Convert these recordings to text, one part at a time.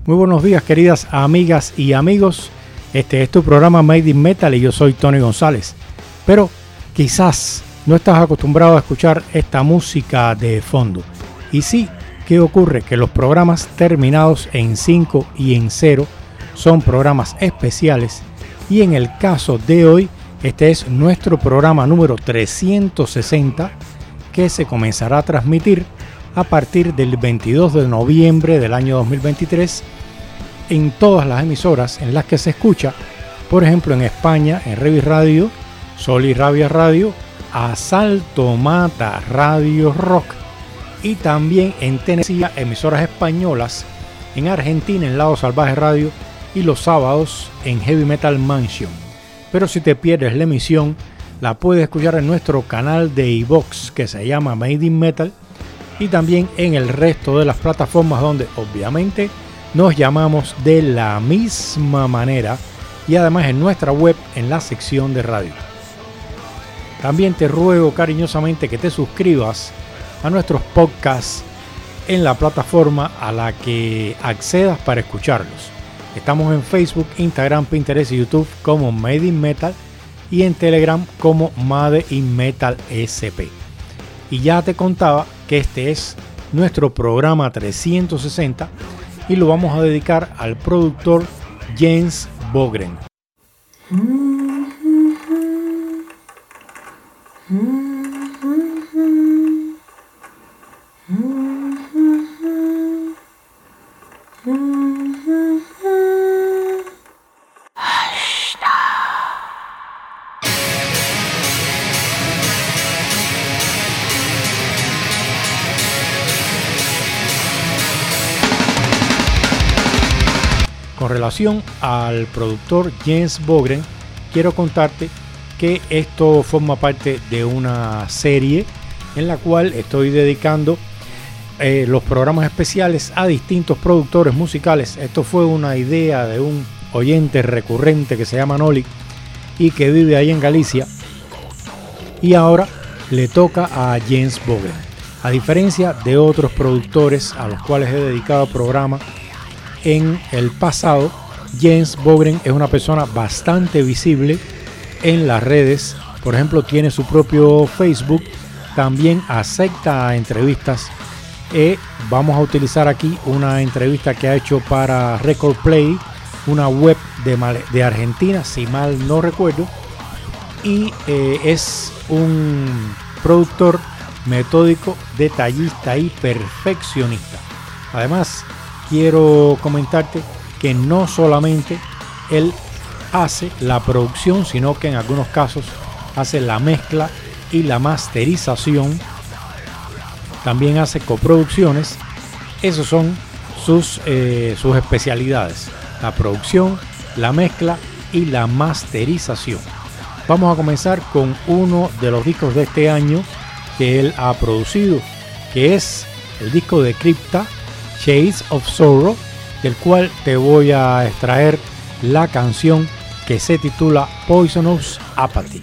Muy buenos días, queridas amigas y amigos. Este es tu programa Made in Metal y yo soy Tony González. Pero quizás no estás acostumbrado a escuchar esta música de fondo. Y sí, ¿qué ocurre? Que los programas terminados en 5 y en 0 son programas especiales. Y en el caso de hoy, este es nuestro programa número 360 que se comenzará a transmitir a partir del 22 de noviembre del año 2023 en todas las emisoras en las que se escucha, por ejemplo en España en Revis Radio, Sol y Rabia Radio, Asalto Mata Radio Rock y también en Tennessee, emisoras españolas, en Argentina en Lado Salvaje Radio y los sábados en Heavy Metal Mansion. Pero si te pierdes la emisión, la puedes escuchar en nuestro canal de iVoox que se llama Made in Metal y también en el resto de las plataformas donde obviamente nos llamamos de la misma manera y además en nuestra web en la sección de radio. También te ruego cariñosamente que te suscribas a nuestros podcasts en la plataforma a la que accedas para escucharlos. Estamos en Facebook, Instagram, Pinterest y YouTube como Made in Metal y en Telegram como Made in Metal SP. Y ya te contaba que este es nuestro programa 360 y lo vamos a dedicar al productor Jens Bogren. Con relación al productor Jens Bogren, quiero contarte que esto forma parte de una serie en la cual estoy dedicando los programas especiales a distintos productores musicales. Esto fue una idea de un oyente recurrente que se llama Noli y que vive ahí en Galicia. Y ahora le toca a Jens Bogren. A diferencia de otros productores a los cuales he dedicado programas en el pasado, Jens Bogren es una persona bastante visible en las redes. Por ejemplo, tiene su propio Facebook, también acepta entrevistas. Vamos a utilizar aquí una entrevista que ha hecho para Record Play, una web de Argentina, si mal no recuerdo. Y es un productor metódico, detallista y perfeccionista. Además, quiero comentarte que no solamente él hace la producción, sino que en algunos casos hace la mezcla y la masterización. También hace coproducciones. Esas son sus especialidades: la producción, la mezcla y la masterización. Vamos a comenzar con uno de los discos de este año que él ha producido, que es el disco de Crypta, Shades of Sorrow, del cual te voy a extraer la canción que se titula Poisonous Apathy.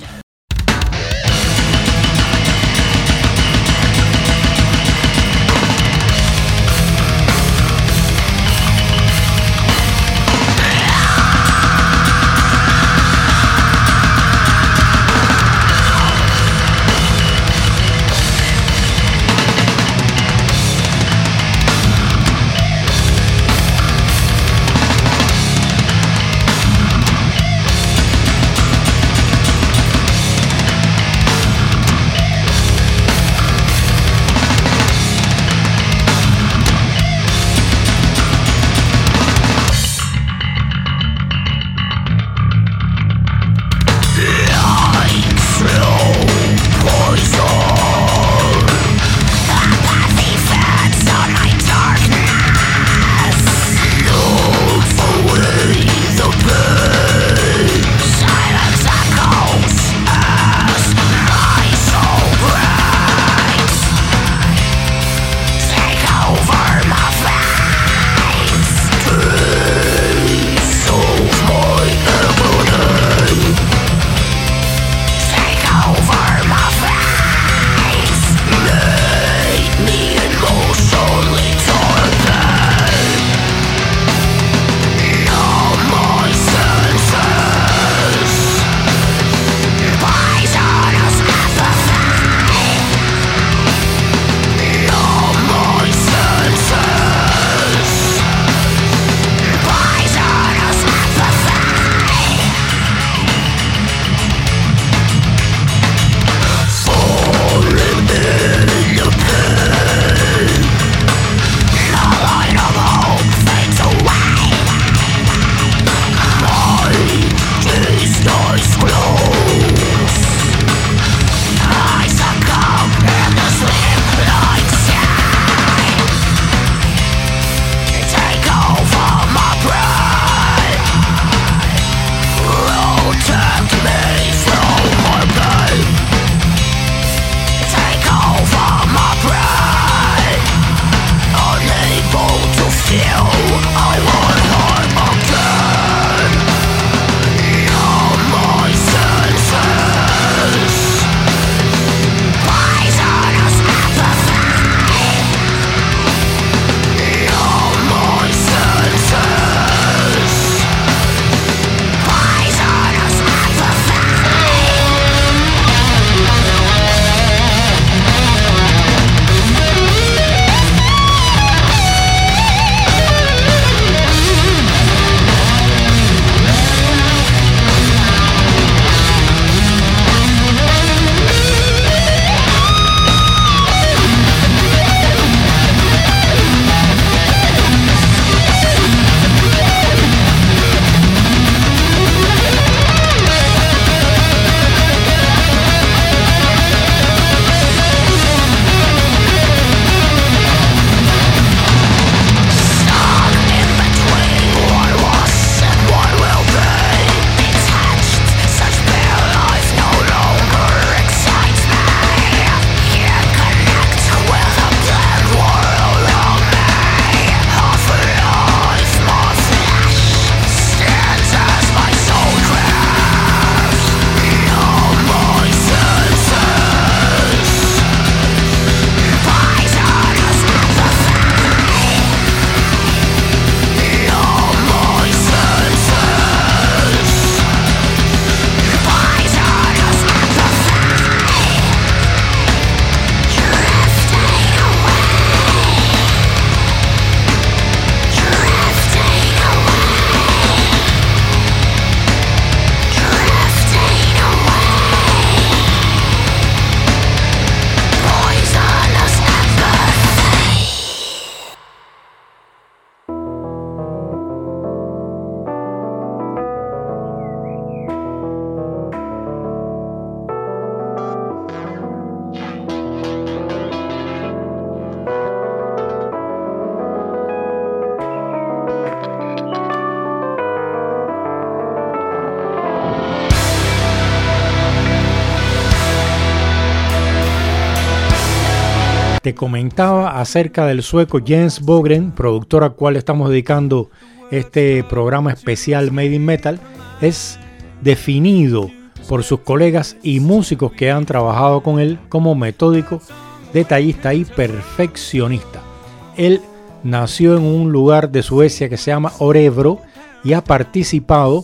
Te comentaba acerca del sueco Jens Bogren, productor al cual estamos dedicando este programa especial Made in Metal. Es definido por sus colegas y músicos que han trabajado con él como metódico, detallista y perfeccionista. Él nació en un lugar de Suecia que se llama Örebro y ha participado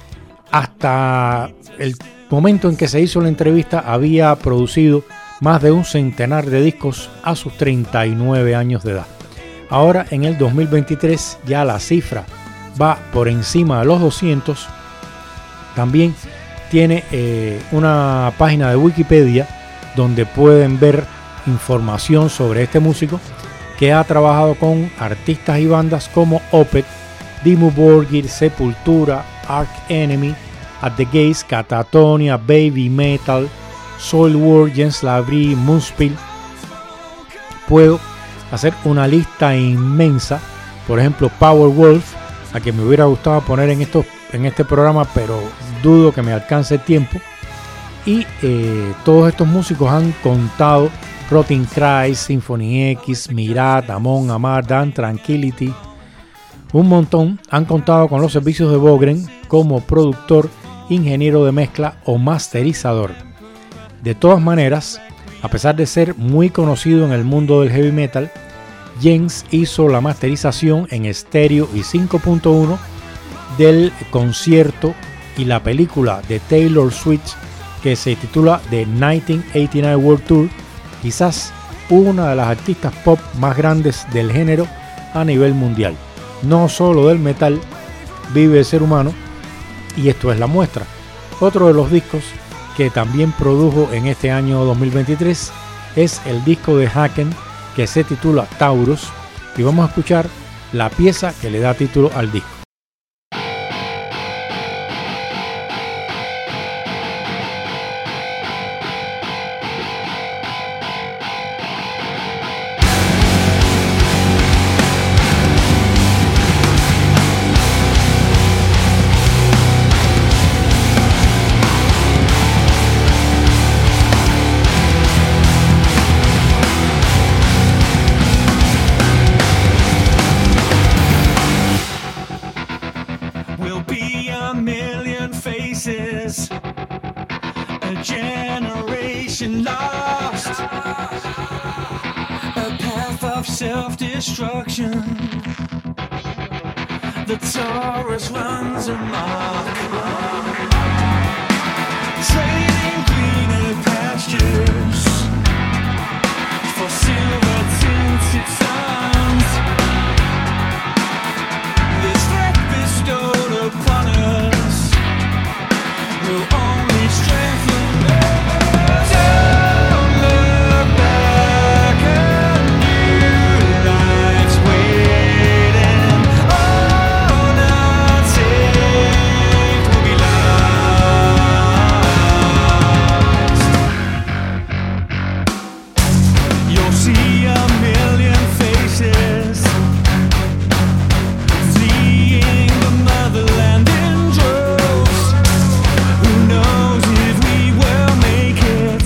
hasta el momento en que se hizo la entrevista. Había producido más de un centenar de discos a sus 39 años de edad. Ahora en el 2023 ya la cifra va por encima de los 200. También tiene una página de Wikipedia donde pueden ver información sobre este músico que ha trabajado con artistas y bandas como Opeth, Dimmu Borgir, Sepultura, Arch Enemy, At the Gates, Catatonia, Baby Metal, Soilwork, Jens Labrie, Moonspell. Puedo hacer una lista inmensa. Por ejemplo, Powerwolf, a que me hubiera gustado poner en este programa, pero dudo que me alcance el tiempo. Y todos estos músicos han contado: Rotting Christ, Symphony X, Mirat, Amon Amarth, Dan Tranquility, un montón. Han contado con los servicios de Bogren como productor, ingeniero de mezcla o masterizador. De todas maneras, a pesar de ser muy conocido en el mundo del heavy metal, Jens hizo la masterización en estéreo y 5.1 del concierto y la película de Taylor Swift que se titula The 1989 World Tour, quizás una de las artistas pop más grandes del género a nivel mundial. No solo del metal vive el ser humano, y esto es la muestra. Otro de los discos que también produjo en este año 2023 es el disco de Haken que se titula Taurus, y vamos a escuchar la pieza que le da título al disco. A generation lost, a path of self-destruction. The Taurus runs amok, trading greener pastures for silver-tinted suns. This threat bestowed upon us will only strengthen us. Don't look back, a new life's waiting. Oh, not saved, we'll be lost. You'll see a million faces fleeing the motherland in droves. Who knows if we will make it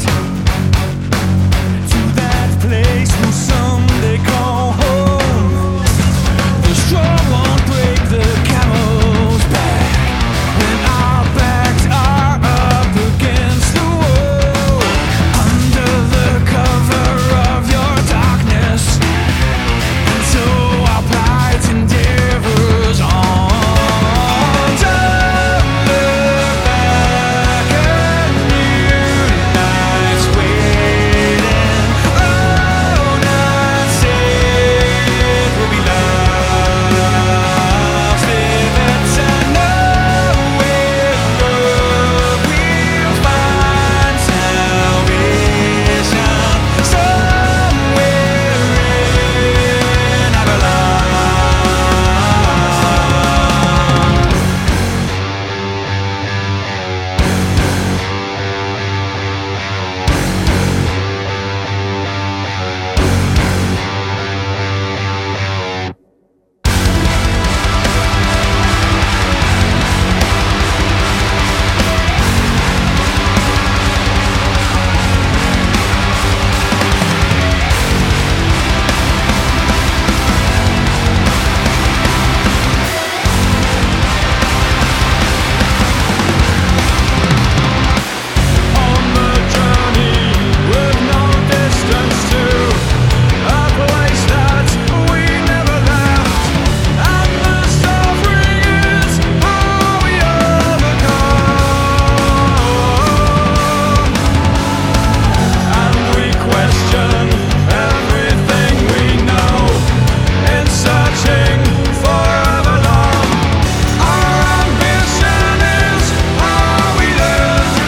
to that place we'll someday call home? The straw won't break the camel's back when our backs are up against the wall. Under the cover of your darkness, and so our plight endeavors on. Don't look back, a new life's waiting. Oh, not saved, we'll be lost. If it's a nowhere road, we'll find salvation somewhere in Avalon. On the journey with no distance to a place that we never left, and the suffering is how we overcome. And we question everything we know in searching for Avalon. Our ambition is how we learn to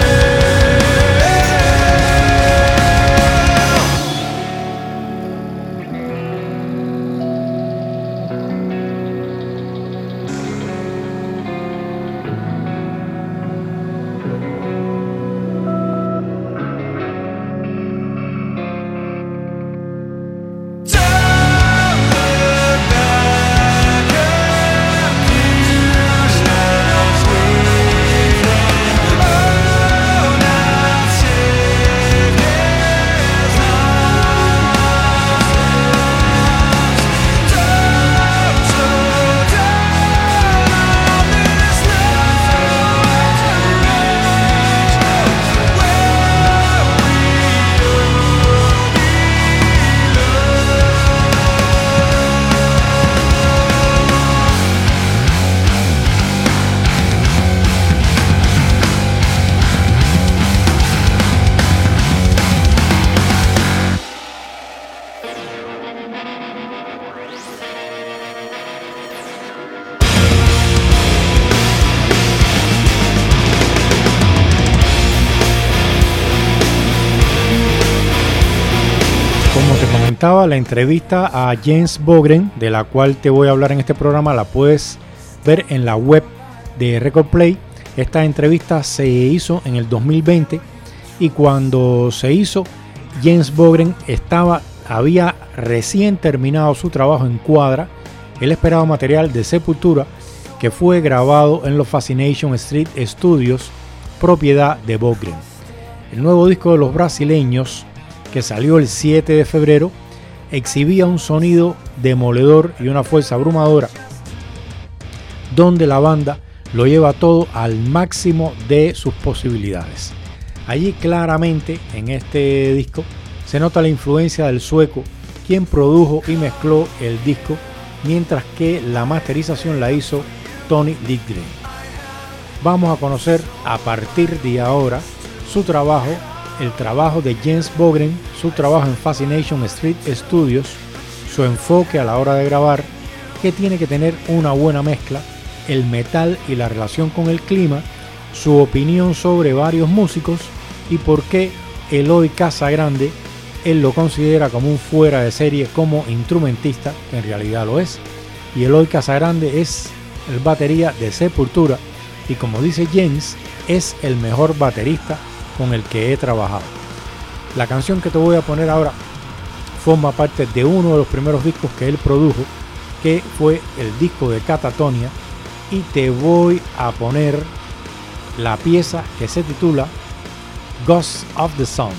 Como te comentaba, la entrevista a Jens Bogren, de la cual te voy a hablar en este programa, la puedes ver en la web de Record Play. Esta entrevista se hizo en el 2020 y cuando se hizo, Jens Bogren había recién terminado su trabajo en Quadra, el esperado material de Sepultura, que fue grabado en los Fascination Street Studios, propiedad de Bogren. El nuevo disco de los brasileños, que salió el 7 de febrero, exhibía un sonido demoledor y una fuerza abrumadora, donde la banda lo lleva todo al máximo de sus posibilidades. Allí claramente en este disco se nota la influencia del sueco, quien produjo y mezcló el disco, mientras que la masterización la hizo Tony Lindgren. Vamos a conocer a partir de ahora su trabajo, el trabajo de Jens Bogren, su trabajo en Fascination Street Studios, su enfoque a la hora de grabar, que tiene que tener una buena mezcla, el metal y la relación con el clima, su opinión sobre varios músicos y por qué Eloy Casagrande él lo considera como un fuera de serie como instrumentista, que en realidad lo es. Y Eloy Casagrande es el batería de Sepultura y, como dice Jens, es el mejor baterista con el que he trabajado. La canción que te voy a poner ahora forma parte de uno de los primeros discos que él produjo, que fue el disco de Catatonia, y te voy a poner la pieza que se titula Ghosts of the Sun.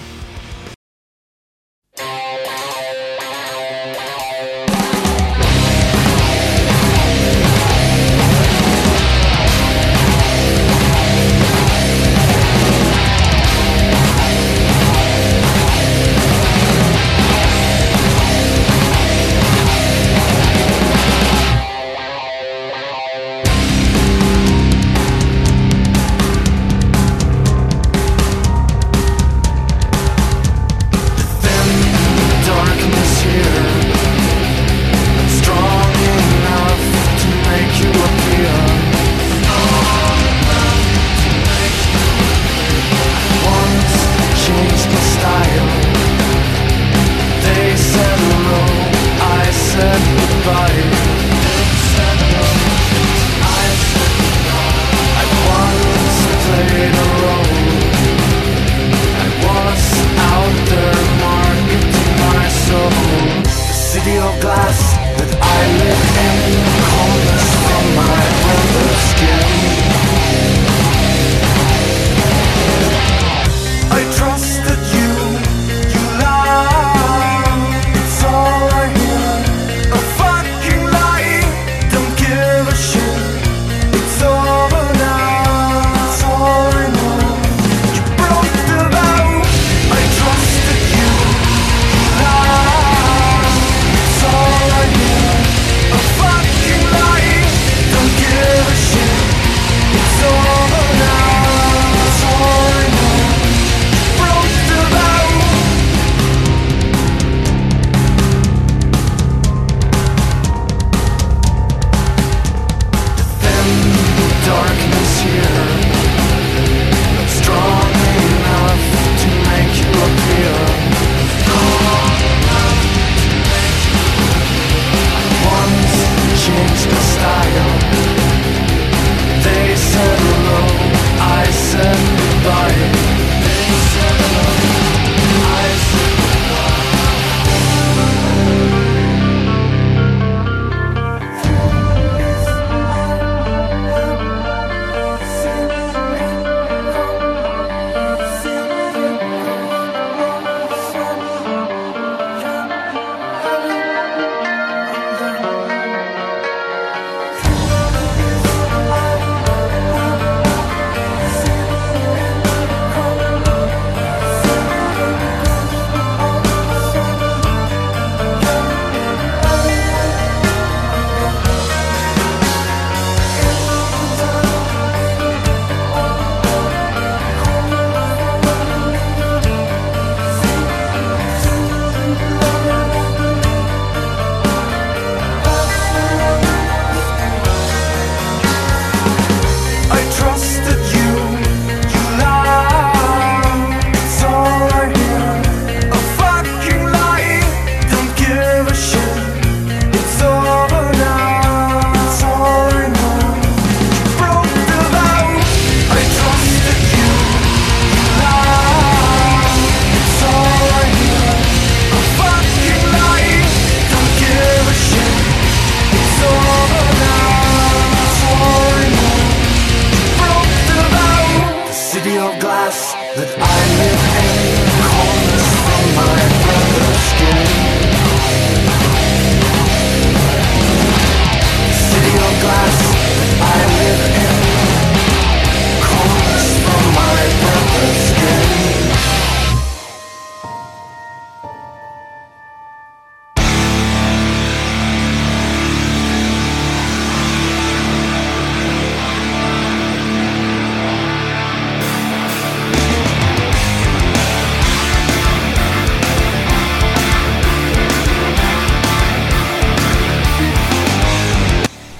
City of glass I live in.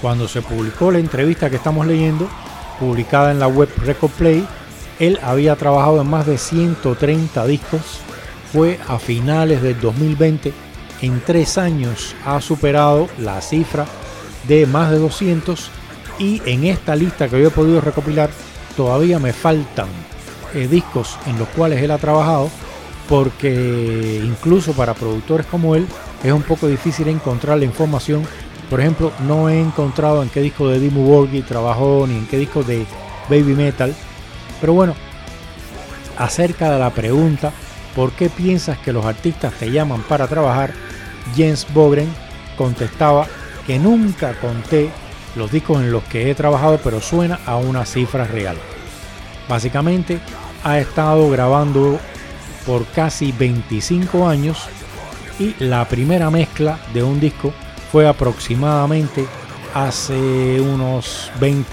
Cuando se publicó la entrevista que estamos leyendo, publicada en la web Record Play, él había trabajado en más de 130 discos. Fue a finales del 2020. En 3 años ha superado la cifra de más de 200. Y en esta lista que yo he podido recopilar, todavía me faltan discos en los cuales él ha trabajado, porque incluso para productores como él es un poco difícil encontrar la información. Por ejemplo, no he encontrado en qué disco de Dimmu Borgir trabajó, ni en qué disco de Baby Metal. Pero bueno, acerca de la pregunta, ¿por qué piensas que los artistas te llaman para trabajar?, Jens Bogren contestaba que nunca conté los discos en los que he trabajado, pero suena a una cifra real. Básicamente, ha estado grabando por casi 25 años y la primera mezcla de un disco fue aproximadamente hace unos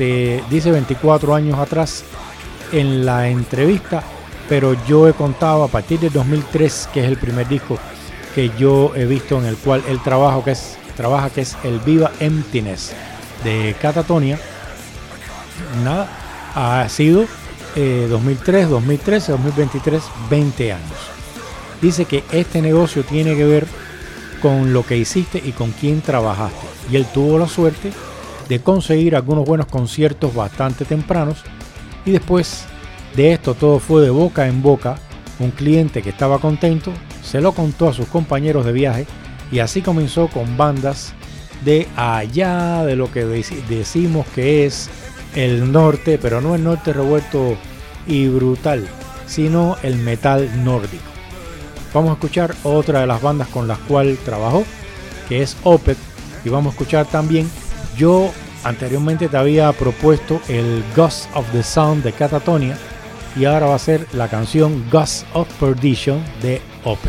24 años atrás en la entrevista, pero yo he contado a partir del 2003, que es el primer disco que yo he visto en el cual él trabaja, que es el Viva Emptiness de Katatonia. Nada, ha sido 2003, 2013, 2023, 20 años. Dice que este negocio tiene que ver con lo que hiciste y con quién trabajaste. Y él tuvo la suerte de conseguir algunos buenos conciertos bastante tempranos, y después de esto todo fue de boca en boca. Un cliente que estaba contento se lo contó a sus compañeros de viaje, y así comenzó con bandas de allá de lo que decimos que es el norte, pero no el norte revuelto y brutal, sino el metal nórdico. Vamos a escuchar otra de las bandas con las cuales trabajó, que es Opeth, y vamos a escuchar también, yo anteriormente te había propuesto el Ghost of the Sound de Katatonia, y ahora va a ser la canción Ghost of Perdition de Opeth.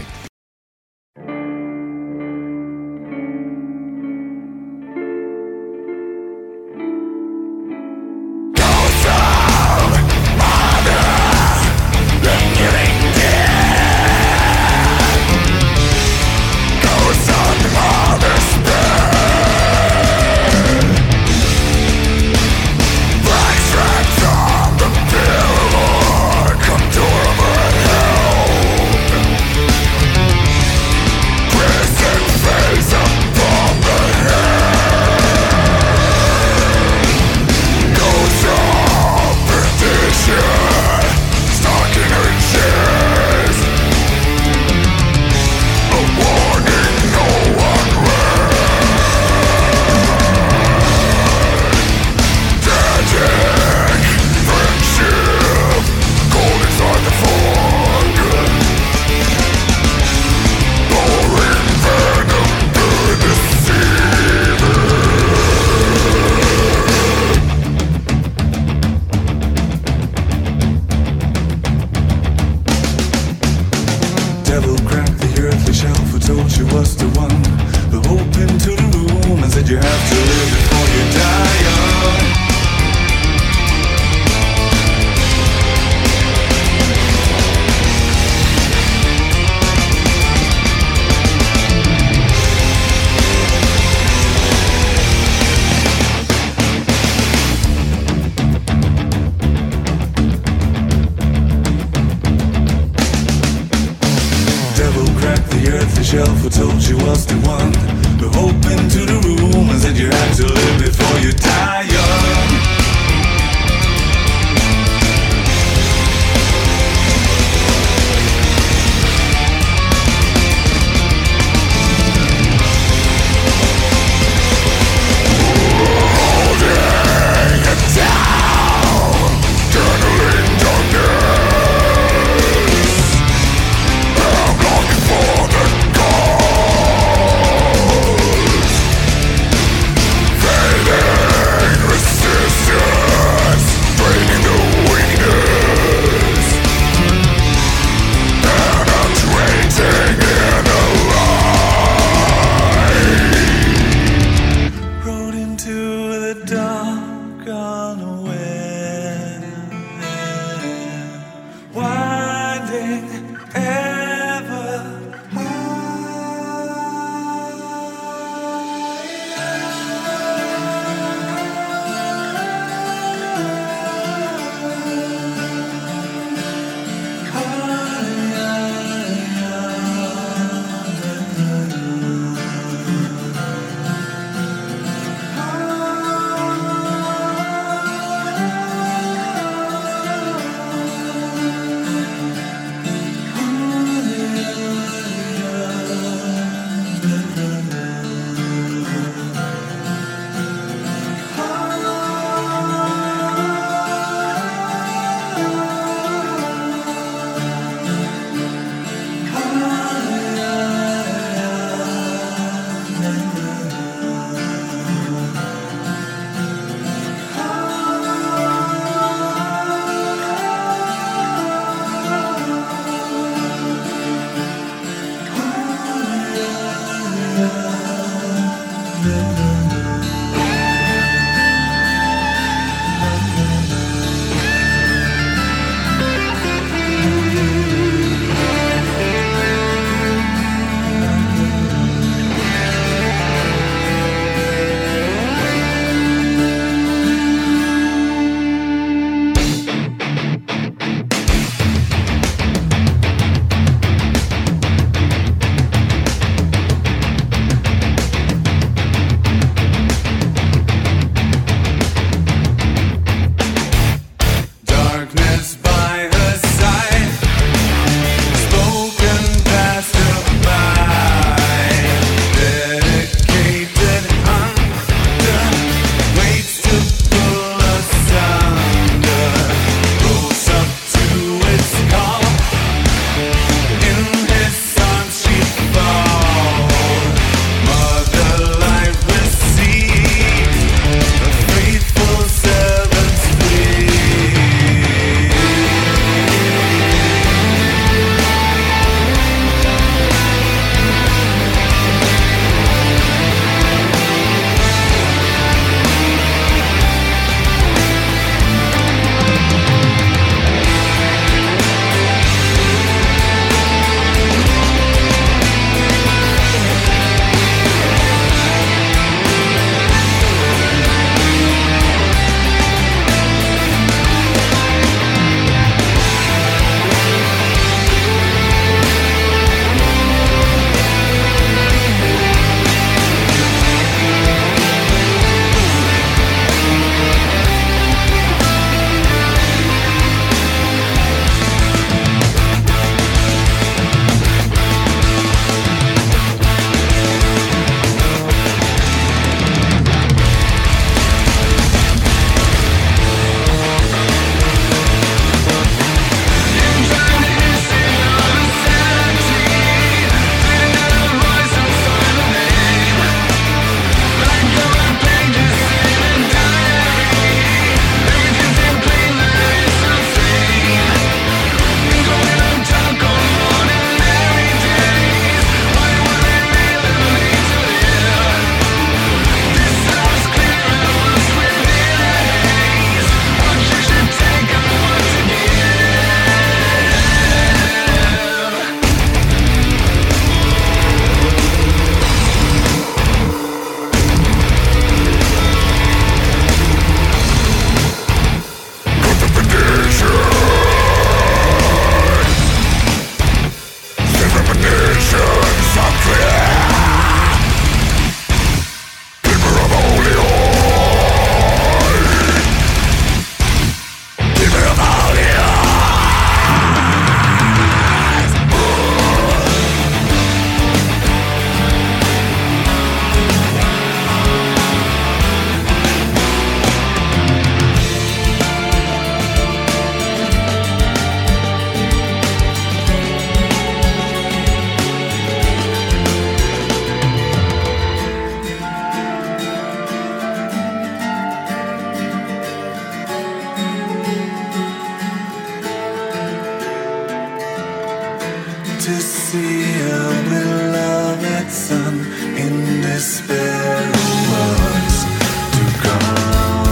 to see a beloved son in despair of what's to come.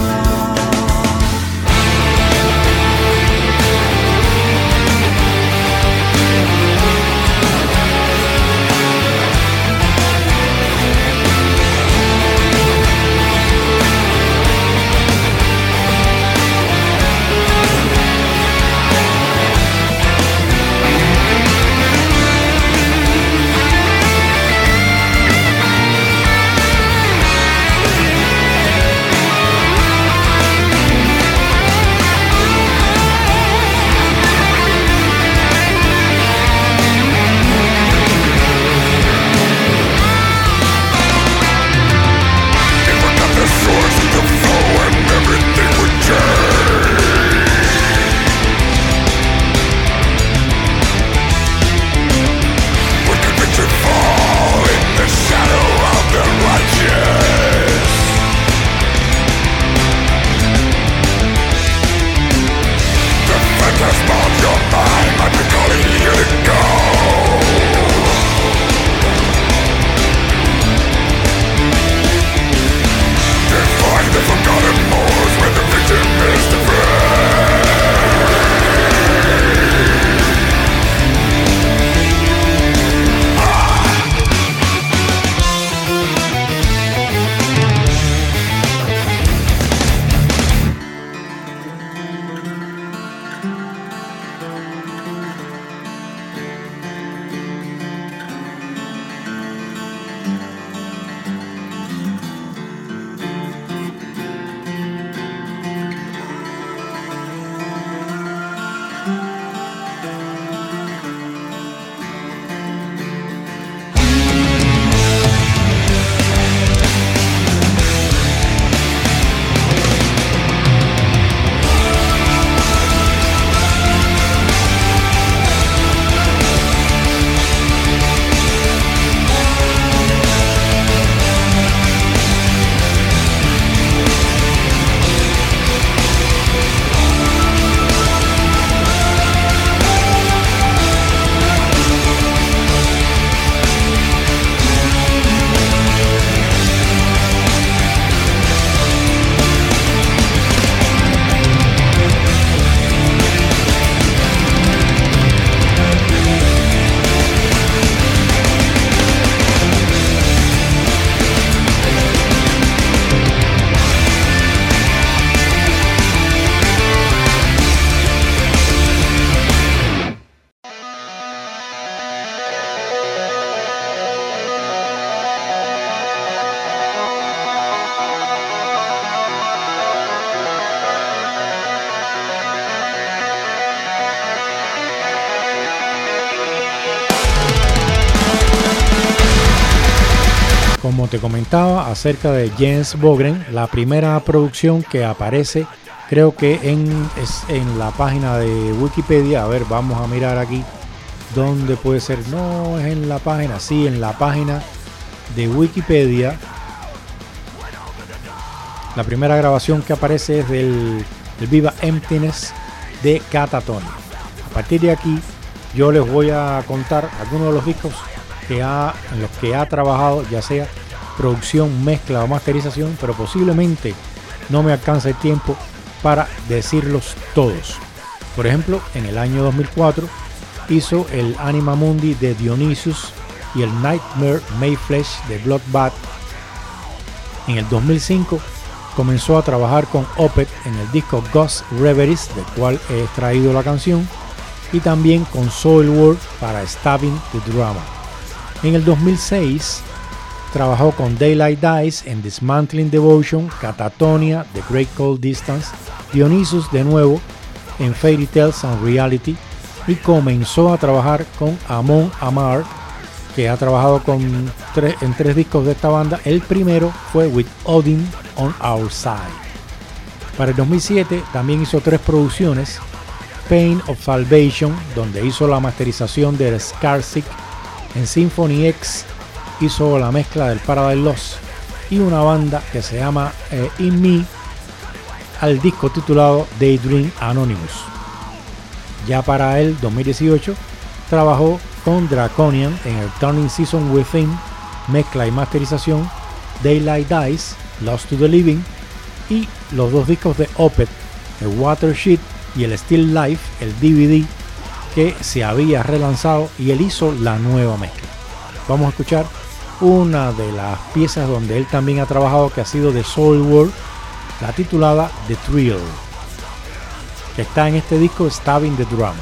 Como te comentaba acerca de Jens Bogren, la primera producción que aparece, creo que es en la página de Wikipedia. A ver, vamos a mirar aquí dónde puede ser. No es en la página, sí, en la página de Wikipedia. La primera grabación que aparece es del Viva Emptiness de Catatonia. A partir de aquí yo les voy a contar algunos de los discos en los que ha trabajado, ya sea producción, mezcla o masterización, pero posiblemente no me alcanza el tiempo para decirlos todos. Por ejemplo, en el año 2004 hizo el Anima Mundi de Dionysus y el Nightmare Mayflesh de Bloodbath. En el 2005 comenzó a trabajar con Opeth en el disco Ghost Reveries, del cual he extraído la canción, y también con Soilwork para Stabbing the Drama. En el 2006 trabajó con Daylight Dies en Dismantling Devotion, Catatonia, The Great Cold Distance, Dionysus de nuevo en Fairy Tales and Reality, y comenzó a trabajar con Amon Amar, que ha trabajado en tres discos de esta banda. El primero fue With Odin on Our Side. Para el 2007 también hizo 3 producciones: Pain of Salvation, donde hizo la masterización de Scarsick. En Symphony X hizo la mezcla del Paradise Lost, y una banda que se llama In Me, al disco titulado Daydream Anonymous. Ya para el 2018 trabajó con Draconian en el Turning Season Within, mezcla y masterización, Daylight Dies, Lost to the Living, y los dos discos de Opeth, el Watershed y el Still Life, el DVD, que se había relanzado, y él hizo la nueva mezcla. Vamos a escuchar una de las piezas donde él también ha trabajado, que ha sido de Soilwork, la titulada The Thrill, que está en este disco Stabbing the Drum.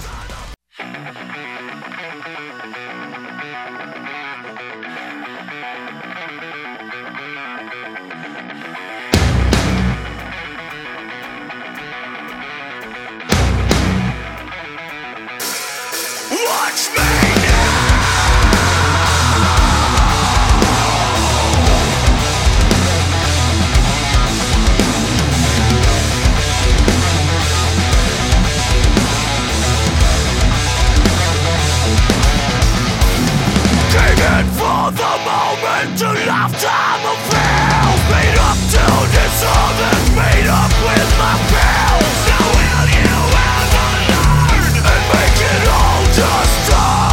Just stop.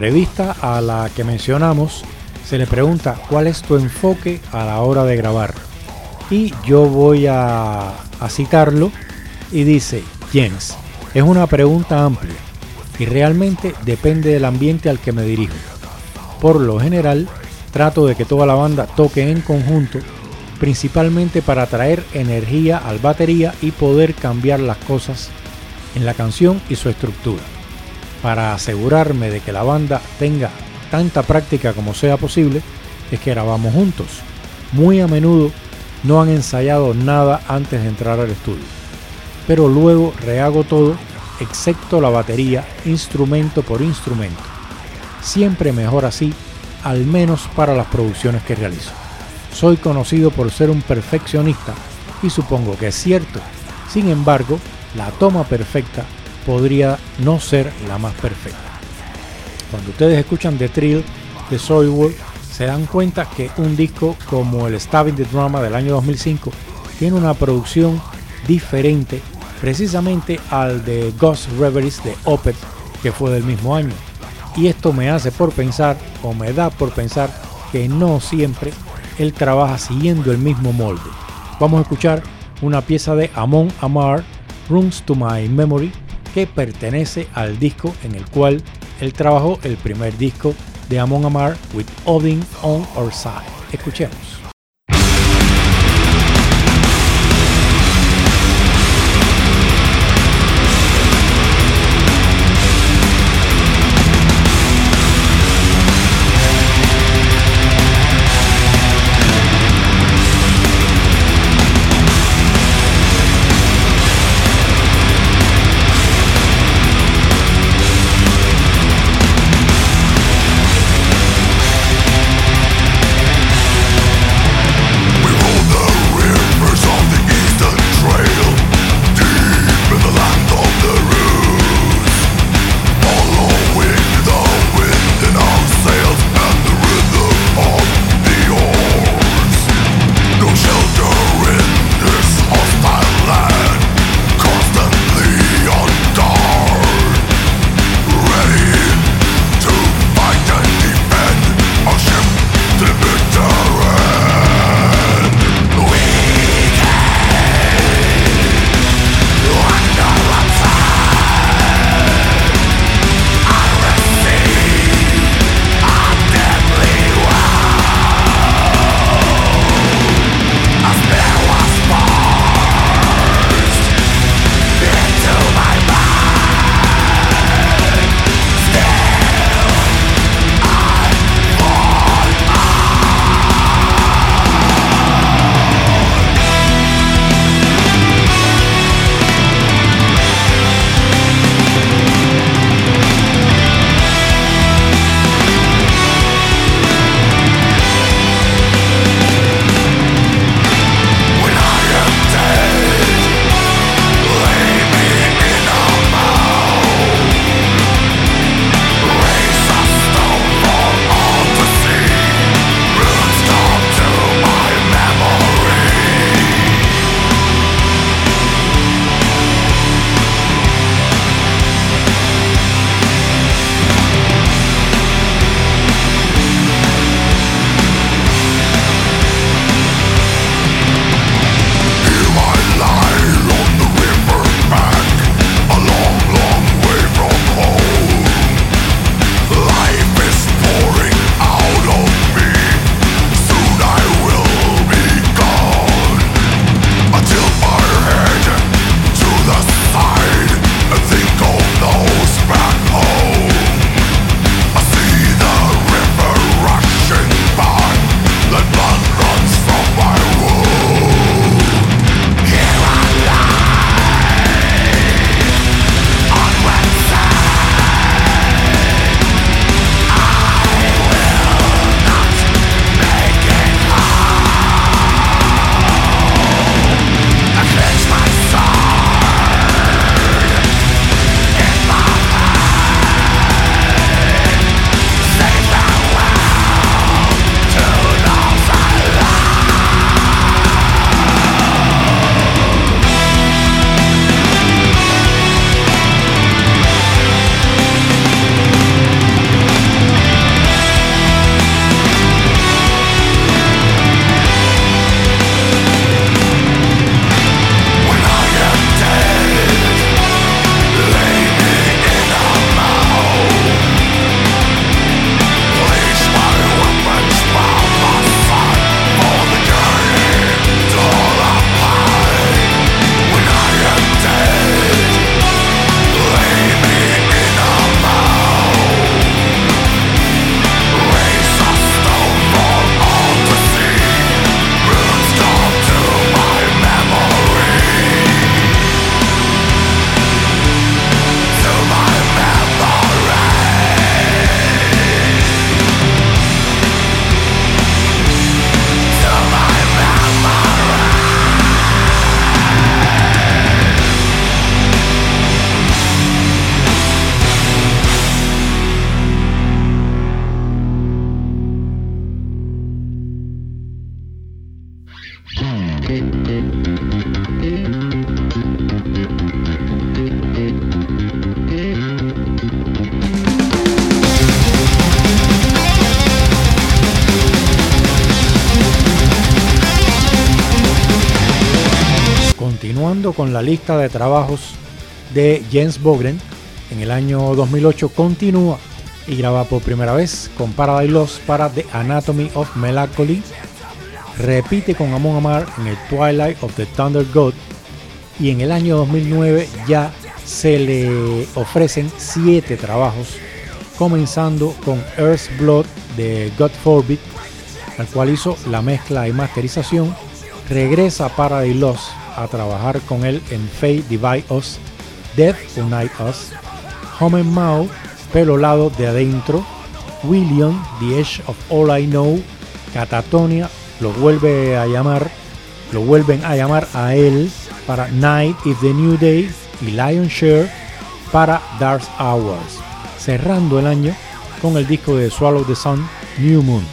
entrevista a la que mencionamos, se le pregunta cuál es tu enfoque a la hora de grabar. Y yo voy a citarlo y dice: Jens, es una pregunta amplia y realmente depende del ambiente al que me dirijo. Por lo general, trato de que toda la banda toque en conjunto, principalmente para traer energía al batería y poder cambiar las cosas en la canción y su estructura. Para asegurarme de que la banda tenga tanta práctica como sea posible, es que grabamos juntos. Muy a menudo no han ensayado nada antes de entrar al estudio, pero luego rehago todo, excepto la batería, instrumento por instrumento. Siempre mejor así, al menos para las producciones que realizo. Soy conocido por ser un perfeccionista y supongo que es cierto. Sin embargo, la toma perfecta podría no ser la más perfecta. Cuando ustedes escuchan The Thrill de Soilwork, se dan cuenta que un disco como el Stabbing the Drama del año 2005 tiene una producción diferente precisamente al de Ghost Reveries de Opeth, que fue del mismo año. Y esto me hace por pensar, o me da por pensar, que no siempre él trabaja siguiendo el mismo molde. Vamos a escuchar una pieza de Amon Amarth, Rooms to My Memory, que pertenece al disco en el cual él trabajó, el primer disco de Amon Amarth, With Odin on Our Side. Escuchemos. Continuando con la lista de trabajos de Jens Bogren, en el año 2008 continúa y graba por primera vez con Paradise Lost para The Anatomy of Melancholy, repite con Amon Amarth en el Twilight of the Thunder God, y en el año 2009 ya se le ofrecen 7 trabajos, comenzando con Earth's Blood de God Forbid, al cual hizo la mezcla y masterización. Regresa a Paradise Lost a trabajar con él en Fate Divide Us, Death Unite Us, Home and Mouth, Pelo Lado de Adentro, William, The Edge of All I Know, Catatonia, lo vuelven a llamar a él para Night is the New Day, y Lion Share para Dark Hours, cerrando el año con el disco de Swallow the Sun, New Moon.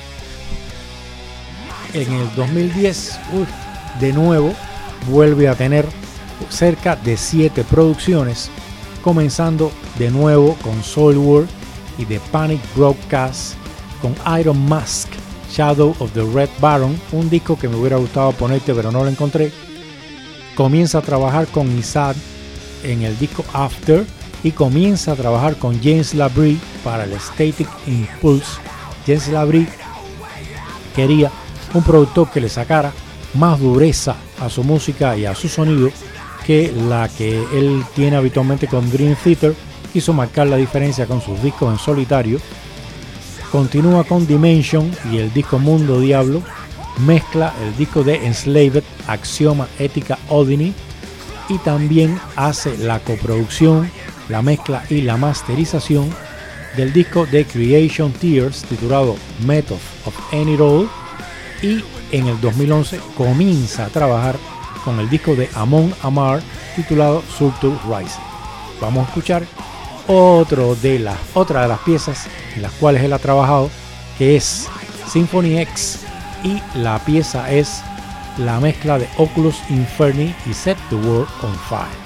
En el 2010, de nuevo, vuelve a tener cerca de 7 producciones, comenzando de nuevo con Soilwork y The Panic Broadcast, con Iron Mask, Shadow of the Red Baron, un disco que me hubiera gustado ponerte pero no lo encontré. Comienza a trabajar con Isaac en el disco After, y comienza a trabajar con James Labrie para el Static Impulse. James Labrie quería un productor que le sacara más dureza a su música y a su sonido que la que él tiene habitualmente con Dream Theater. Quiso marcar la diferencia con sus discos en solitario. Continúa con Dimension y el disco Mundo Diablo. Mezcla el disco de Enslaved, Axioma, Ética, Odini, y también hace la coproducción, la mezcla y la masterización del disco de Creation Tears titulado Method of Any Road, y en el 2011 comienza a trabajar con el disco de Amon Amarth titulado Surtur Rising. Vamos a escuchar otra de las piezas en las cuales él ha trabajado, que es Symphony X, y la pieza es la mezcla de Oculus Inferni y Set the World on Fire.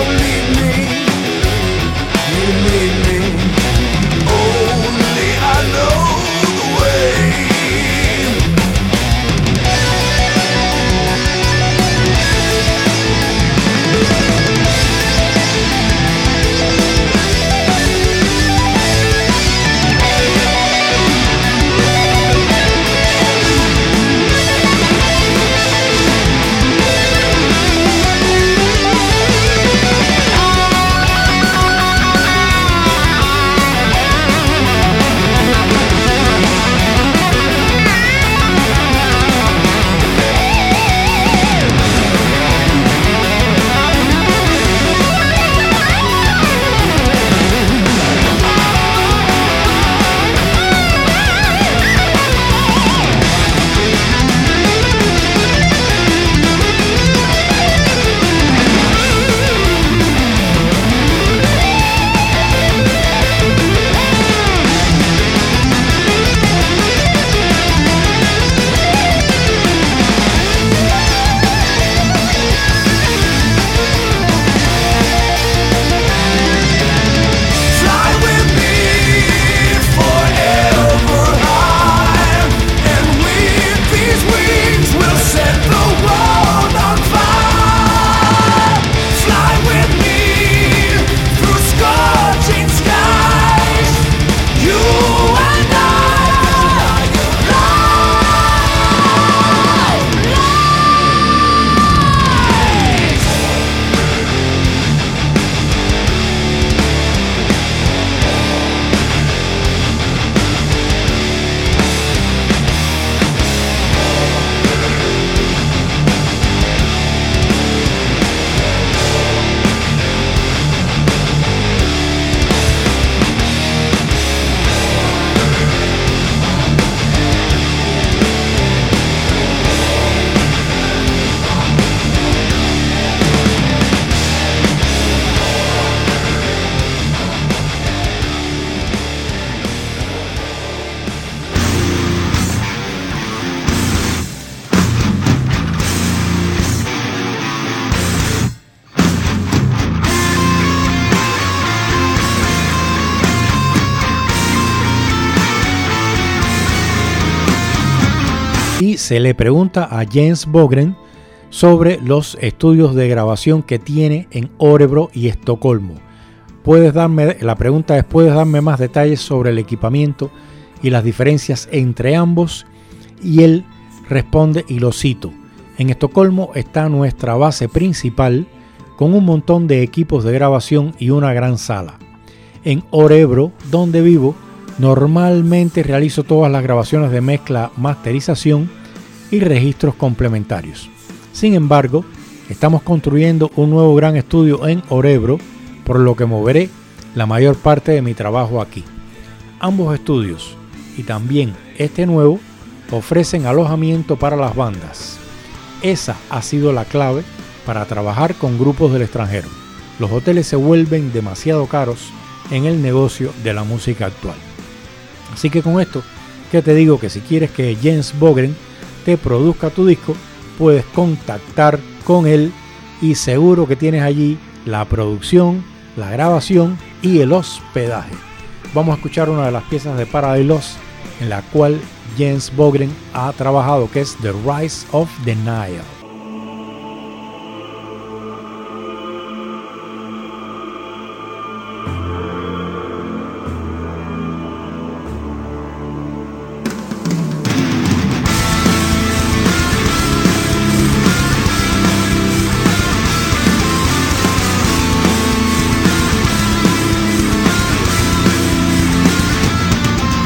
y se le pregunta a Jens Bogren sobre los estudios de grabación que tiene en Örebro y Estocolmo. La pregunta es: ¿puedes darme más detalles sobre el equipamiento y las diferencias entre ambos? Y él responde, y lo cito: en Estocolmo está nuestra base principal con un montón de equipos de grabación y una gran sala. En Örebro, donde vivo, normalmente realizo todas las grabaciones de mezcla, masterización y registros complementarios. Sin embargo, estamos construyendo un nuevo gran estudio en Örebro, por lo que moveré la mayor parte de mi trabajo aquí. Ambos estudios, y también este nuevo, ofrecen alojamiento para las bandas. Esa ha sido la clave para trabajar con grupos del extranjero. Los hoteles se vuelven demasiado caros en el negocio de la música actual. Así que con esto, que te digo que si quieres que Jens Bogren te produzca tu disco, puedes contactar con él y seguro que tienes allí la producción, la grabación y el hospedaje. Vamos a escuchar una de las piezas de Paradise Lost en la cual Jens Bogren ha trabajado, que es The Rise of the Nile.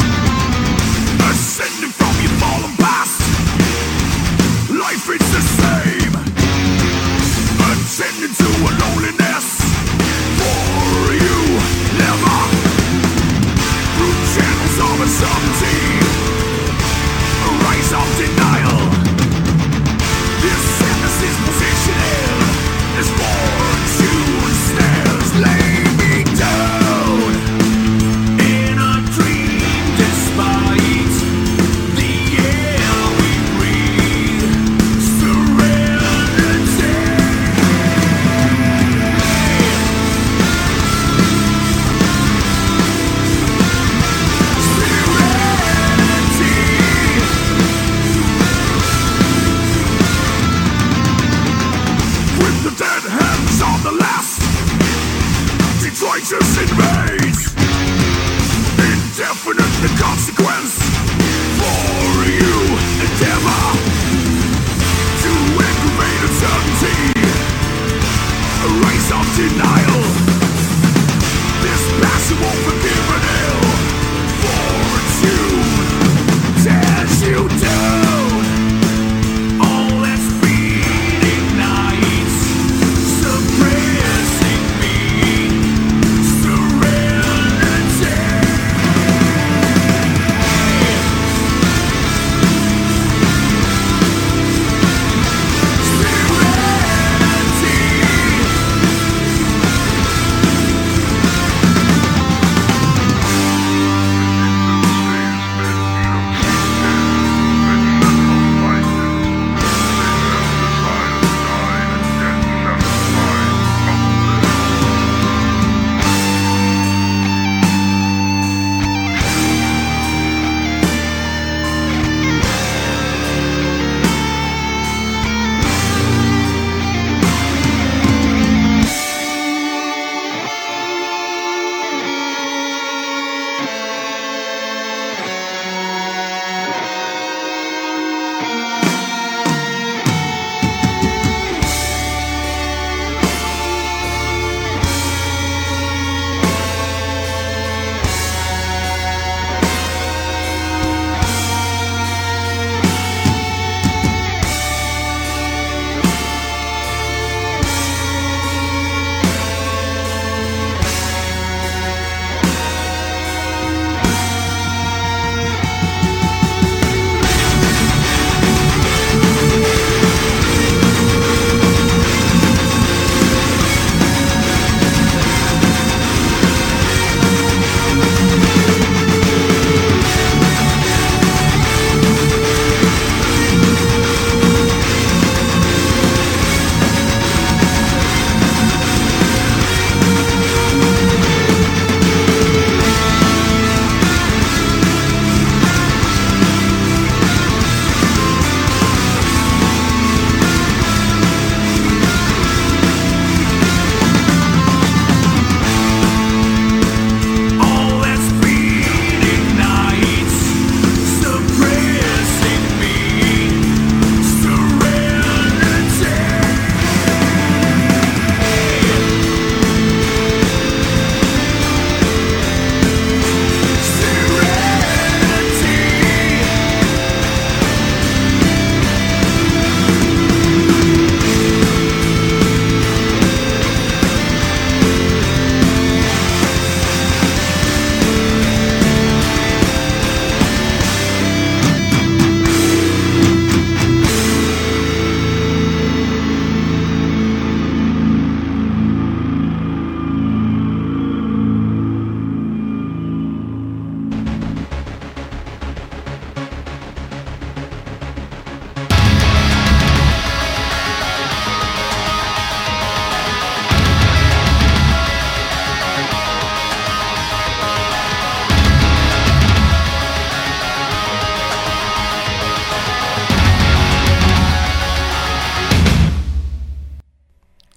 Life is the same.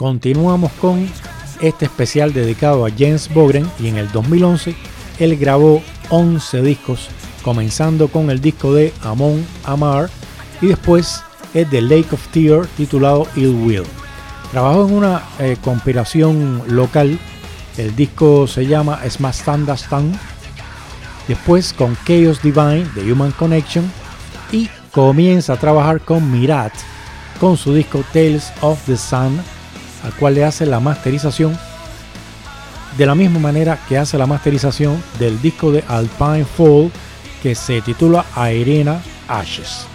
Continuamos con este especial dedicado a Jens Bogren, y en el 2011 él grabó 11 discos, comenzando con el disco de Amon Amar y después el de Lake of Tears titulado Ill Will. Trabajó en una compilación local, el disco se llama Smash Thunderstorm, después con Chaos Divine de Human Connection y comienza a trabajar con Mirat con su disco Tales of the Sun, al cual le hace la masterización de la misma manera que hace la masterización del disco de Alpine Fall que se titula Arena Ashes.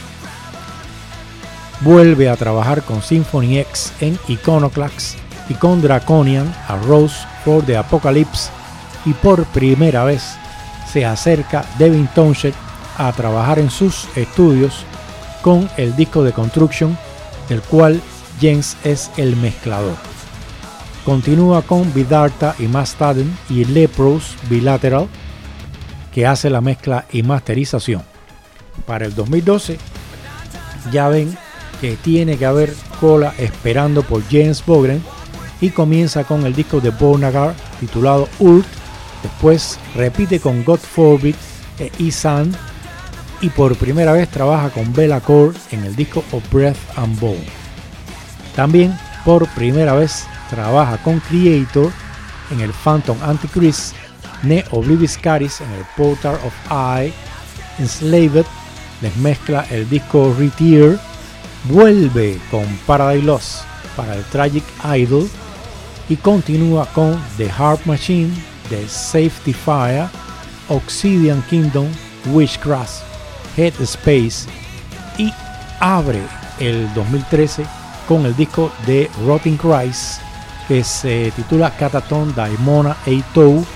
Vuelve a trabajar con Symphony X en Iconoclast y con Draconian a Rose for the Apocalypse, y por primera vez se acerca Devin Townsend a trabajar en sus estudios con el disco de Construction, del cual Jens es el mezclador. Continúa con Vidharta y Mastodon y Leprous Bilateral, que hace la mezcla y masterización. Para el 2012 ya ven que tiene que haber cola esperando por Jens Bogren, y comienza con el disco de Bornagar titulado Urt, después repite con God Forbid e Isan, y por primera vez trabaja con Bella Core en el disco of Breath and Bone. También por primera vez trabaja con Creator en el Phantom Antichrist, Ne Oblivis Caris en el Portal of Eye, Enslaved les mezcla el disco Retier, vuelve con Paradise Lost para el Tragic Idol y continúa con The Heart Machine, The Safety Fire, Obsidian Kingdom, Witchcraft, Head Space, y abre el 2013 con el disco de Rotting Christ que se titula Kataton Daimona Eitou,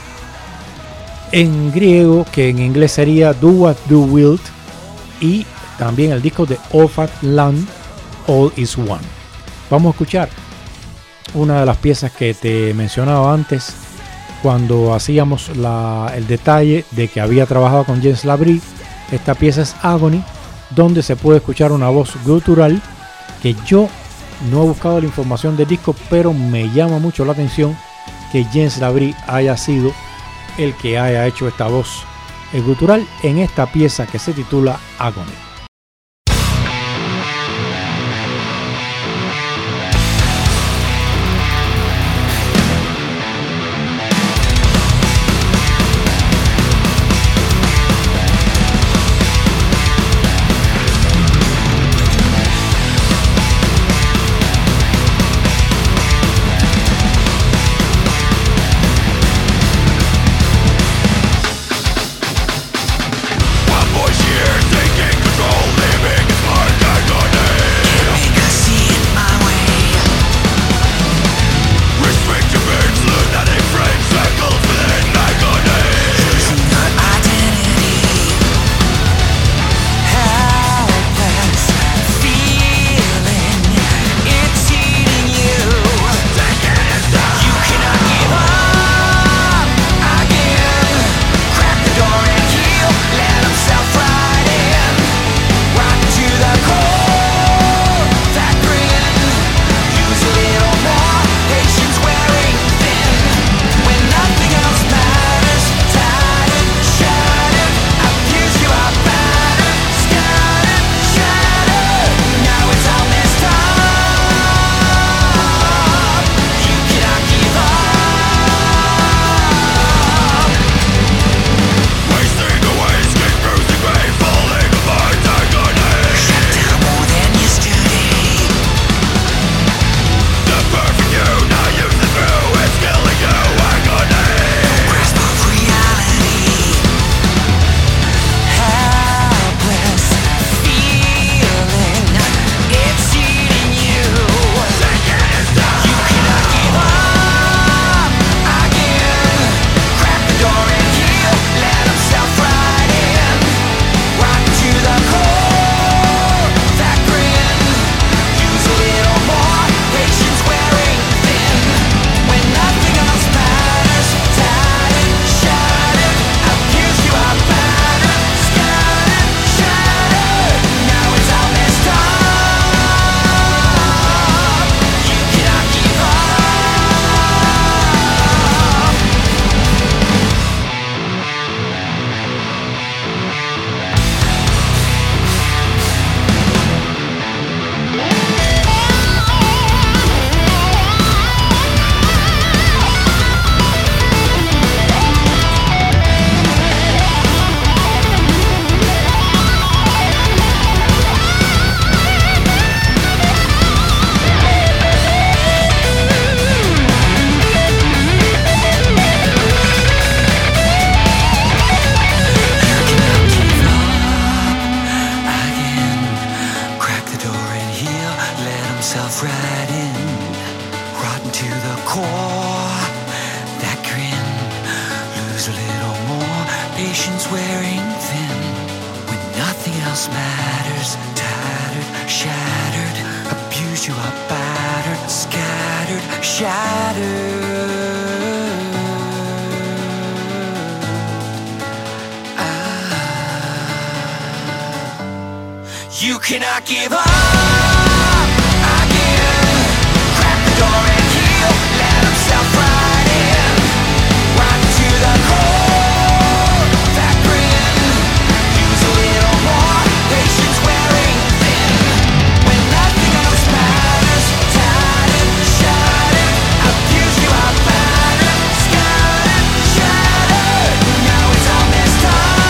en griego, que en inglés sería Do What You Wilt, y también el disco de Orphat Land, All Is One. Vamos a escuchar una de las piezas que te mencionaba antes cuando hacíamos el detalle de que había trabajado con Jens Labrie. Esta pieza es Agony, donde se puede escuchar una voz gutural que yo no he buscado la información del disco, pero me llama mucho la atención que Jens Labrie haya sido el que haya hecho esta voz gutural en esta pieza que se titula Agony. One voice here taking control. patience wearing thin, when nothing else matters. Tattered, shattered, abused, you are battered, scattered, shattered. You cannot give up again. Crack the door and heal. Let himself right in. Right to the core. That grin. Use a little more patience wearing thin. When nothing else matters. Tattered, shattered. Abused, you are battered. Scattered, shattered. Now it's all messed up.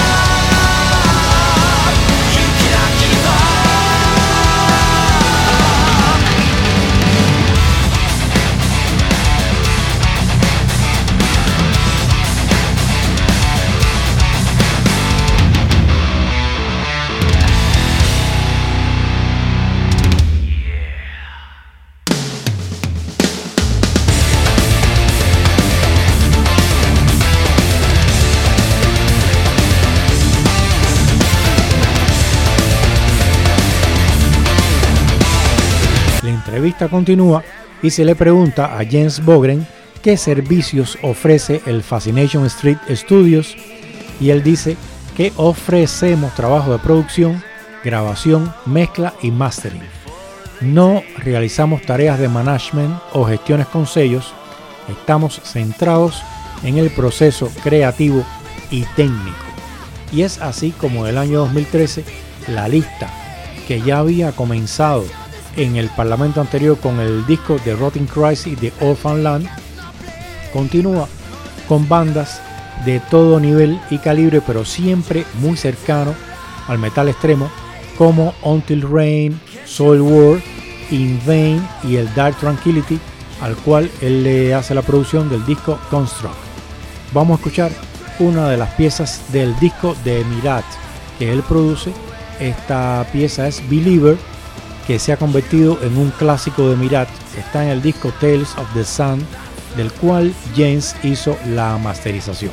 La entrevista continúa y se le pregunta a Jens Bogren qué servicios ofrece el Fascination Street Studios, y él dice que ofrecemos trabajo de producción, grabación, mezcla y mastering. No realizamos tareas de management o gestiones con sellos, estamos centrados en el proceso creativo y técnico. Y es así como en el año 2013 la lista que ya había comenzado en el parlamento anterior con el disco de Rotten Christ y de Orphan Land continúa con bandas de todo nivel y calibre, pero siempre muy cercano al metal extremo, como Until Rain, Soul War, In Vain y el Dark Tranquility, al cual él le hace la producción del disco Construct. Vamos a escuchar una de las piezas del disco de Mirat que él produce. Esta pieza es Believer, que se ha convertido en un clásico de Mirat. Está en el disco Tales of the Sun, del cual Jens hizo la masterización.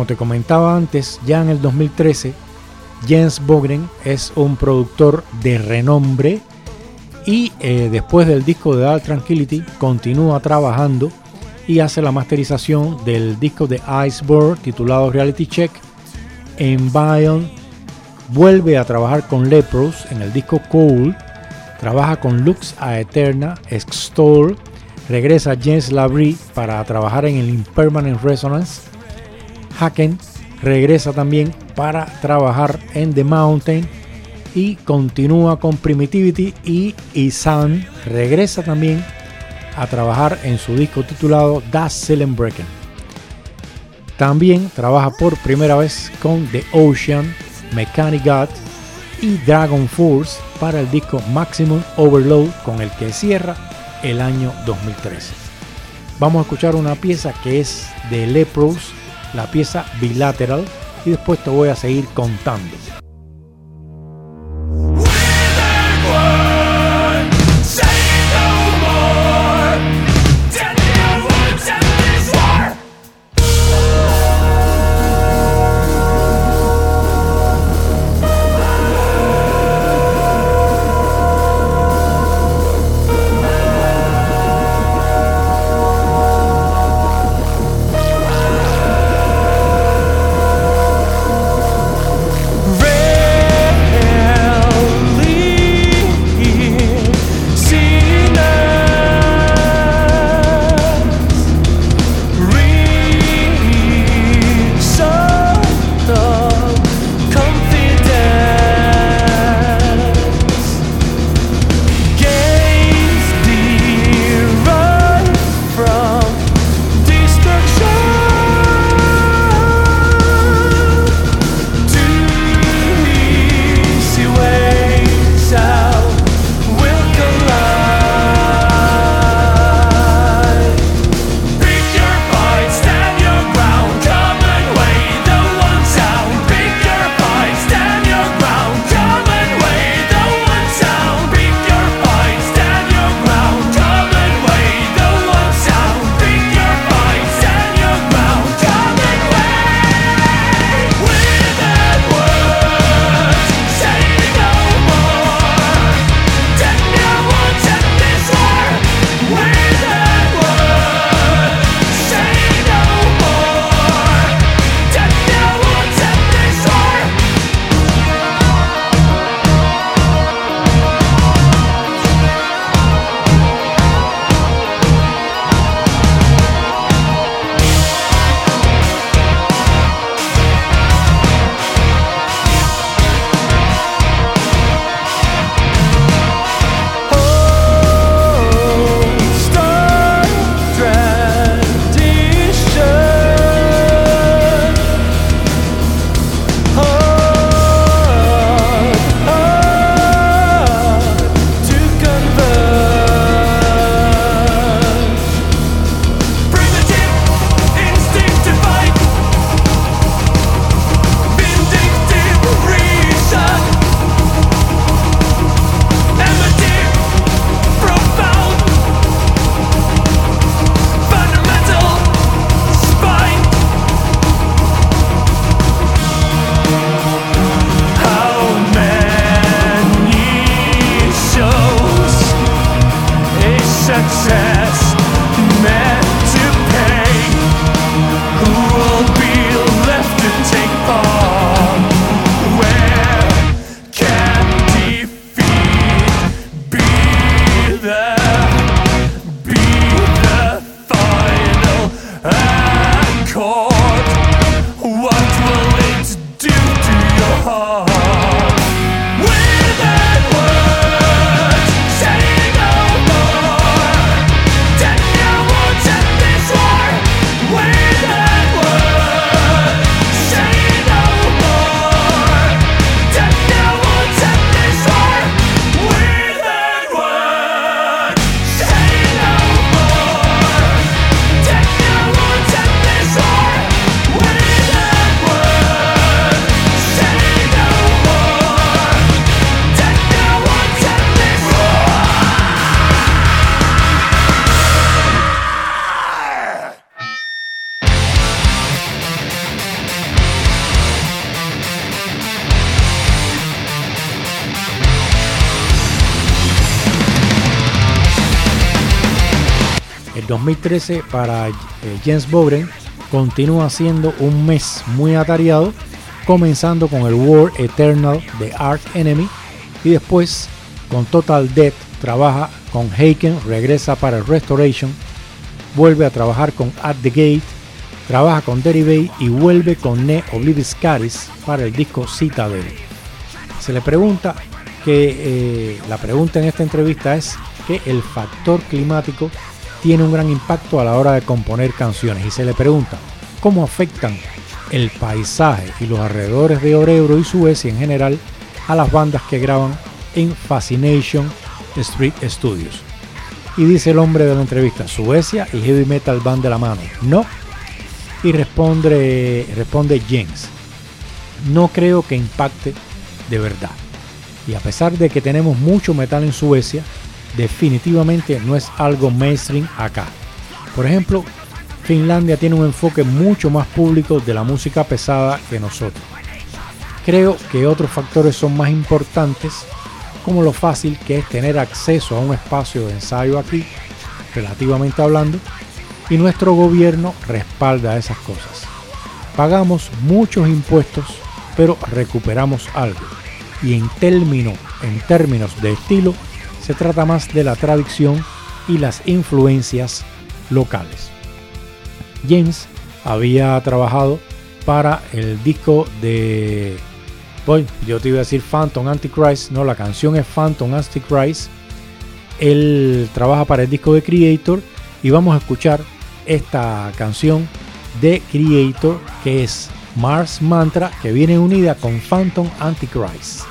Como te comentaba antes, ya en el 2013, Jens Bogren es un productor de renombre y después del disco de Dark Tranquillity continúa trabajando y hace la masterización del disco de Iceberg titulado Reality Check. En Bion vuelve a trabajar con Leprous en el disco Cold, trabaja con Lux Aeterna, Extol, regresa James Labrie para trabajar en el Impermanent Resonance, Haken regresa también para trabajar en The Mountain y continúa con Primitivity, y Isan regresa también a trabajar en su disco titulado Das Seelenbrechen. También trabaja por primera vez con The Ocean, Mechanic God y Dragon Force para el disco Maximum Overload, con el que cierra el año 2013. Vamos a escuchar una pieza que es de Leprous, la pieza Bilateral, y después te voy a seguir contando. Red El 2013 para Jens Bogren continúa siendo un mes muy atareado, comenzando con el War Eternal de Arch Enemy y después con Total Death trabaja con Haken, regresa para el Restoration, vuelve a trabajar con At the Gate, trabaja con Derivate y vuelve con Ne Oblivis Caris para el disco Citadel. Se le pregunta que la pregunta en esta entrevista es que el factor climático tiene un gran impacto a la hora de componer canciones y se le pregunta cómo afectan el paisaje y los alrededores de Örebro y Suecia en general a las bandas que graban en Fascination Street Studios. Y dice el hombre de la entrevista: Suecia y heavy metal van de la mano. No. Y responde Jens: no creo que impacte de verdad. Y a pesar de que tenemos mucho metal en Suecia, definitivamente no es algo mainstream acá. Por ejemplo, Finlandia tiene un enfoque mucho más público de la música pesada que nosotros. Creo que otros factores son más importantes, como lo fácil que es tener acceso a un espacio de ensayo aquí, relativamente hablando, y nuestro gobierno respalda esas cosas. Pagamos muchos impuestos, pero recuperamos algo. Y en términos de estilo, se trata más de la tradición y las influencias locales. Jens había trabajado para el disco de... yo te iba a decir Phantom Antichrist, no, la canción es Phantom Antichrist. Él trabaja para el disco de Creator y vamos a escuchar esta canción de Creator que es Mars Mantra, que viene unida con Phantom Antichrist.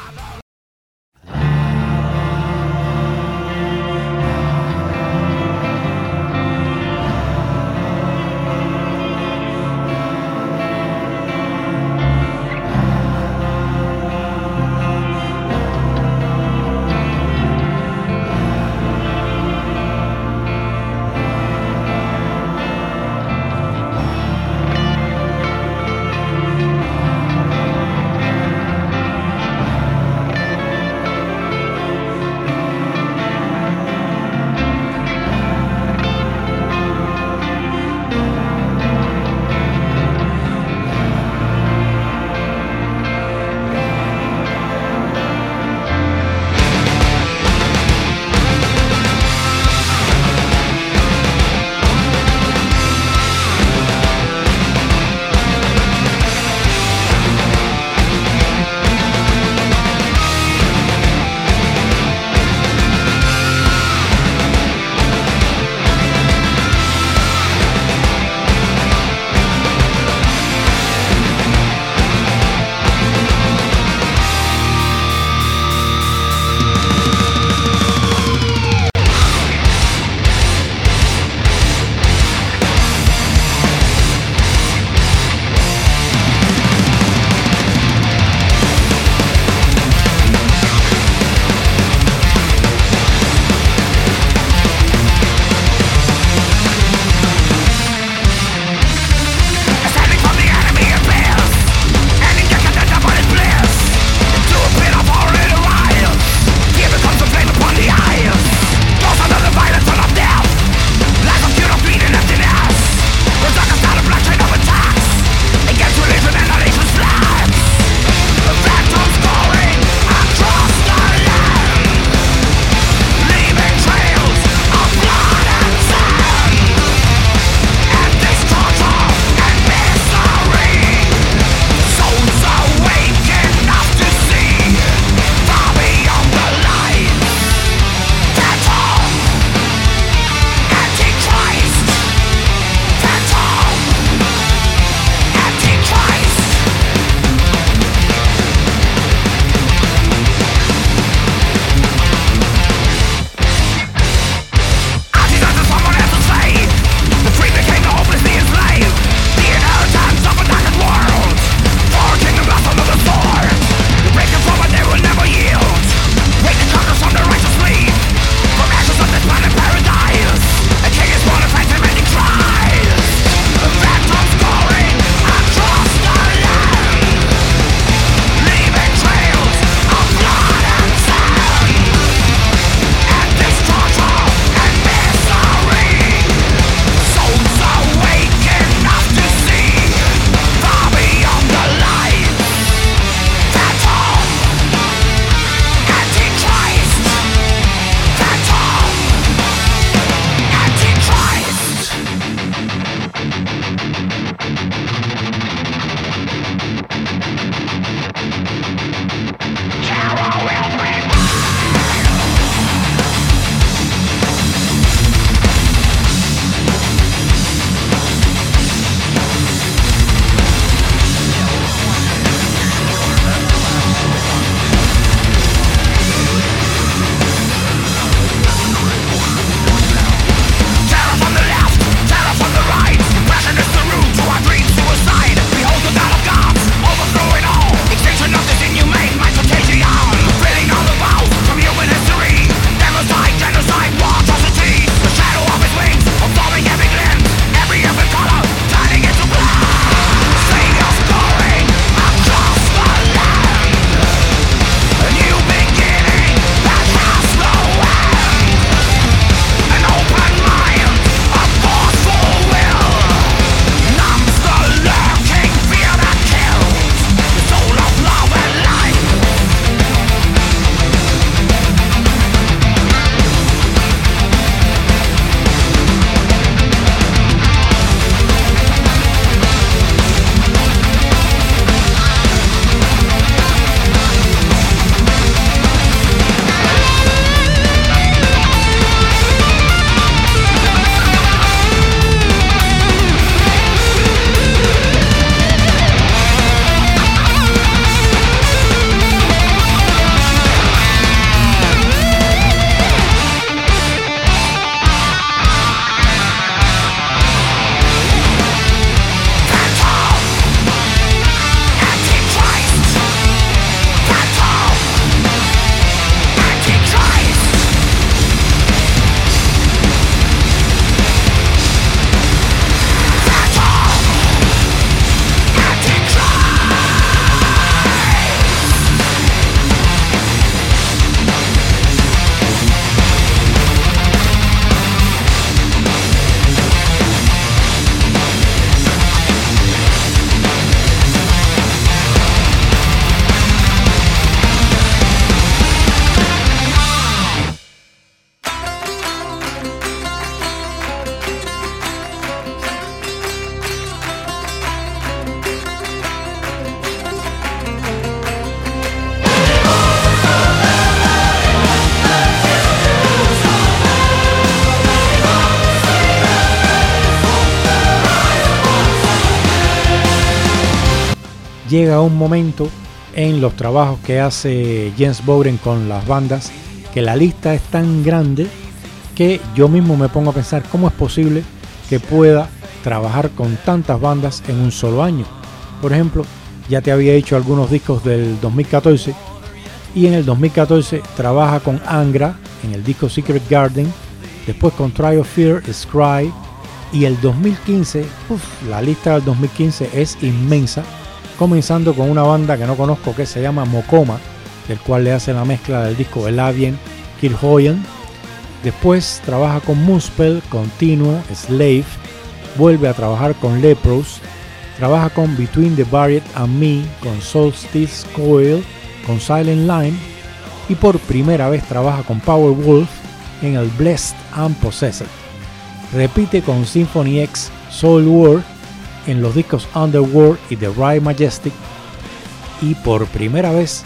llega un momento en los trabajos que hace Jens Bogren con las bandas que la lista es tan grande que yo mismo me pongo a pensar cómo es posible que pueda trabajar con tantas bandas en un solo año. Por ejemplo, ya te había hecho algunos discos del 2014 y en el 2014 trabaja con Angra en el disco Secret Garden, después con Try of Fear, Scry, y el 2015, la lista del 2015 es inmensa, comenzando con una banda que no conozco que se llama Mokoma, del cual le hace la mezcla del disco Elavien, Kilhoyan. Después trabaja con Moonspell, Continuo, Slave, vuelve a trabajar con Leprous, trabaja con Between the Barrier and Me, con Solstice Coil, con Silent Line, y por primera vez trabaja con Powerwolf en el Blessed and Possessed. Repite con Symphony X, Soul World en los discos Underworld y The Ride Majestic, y por primera vez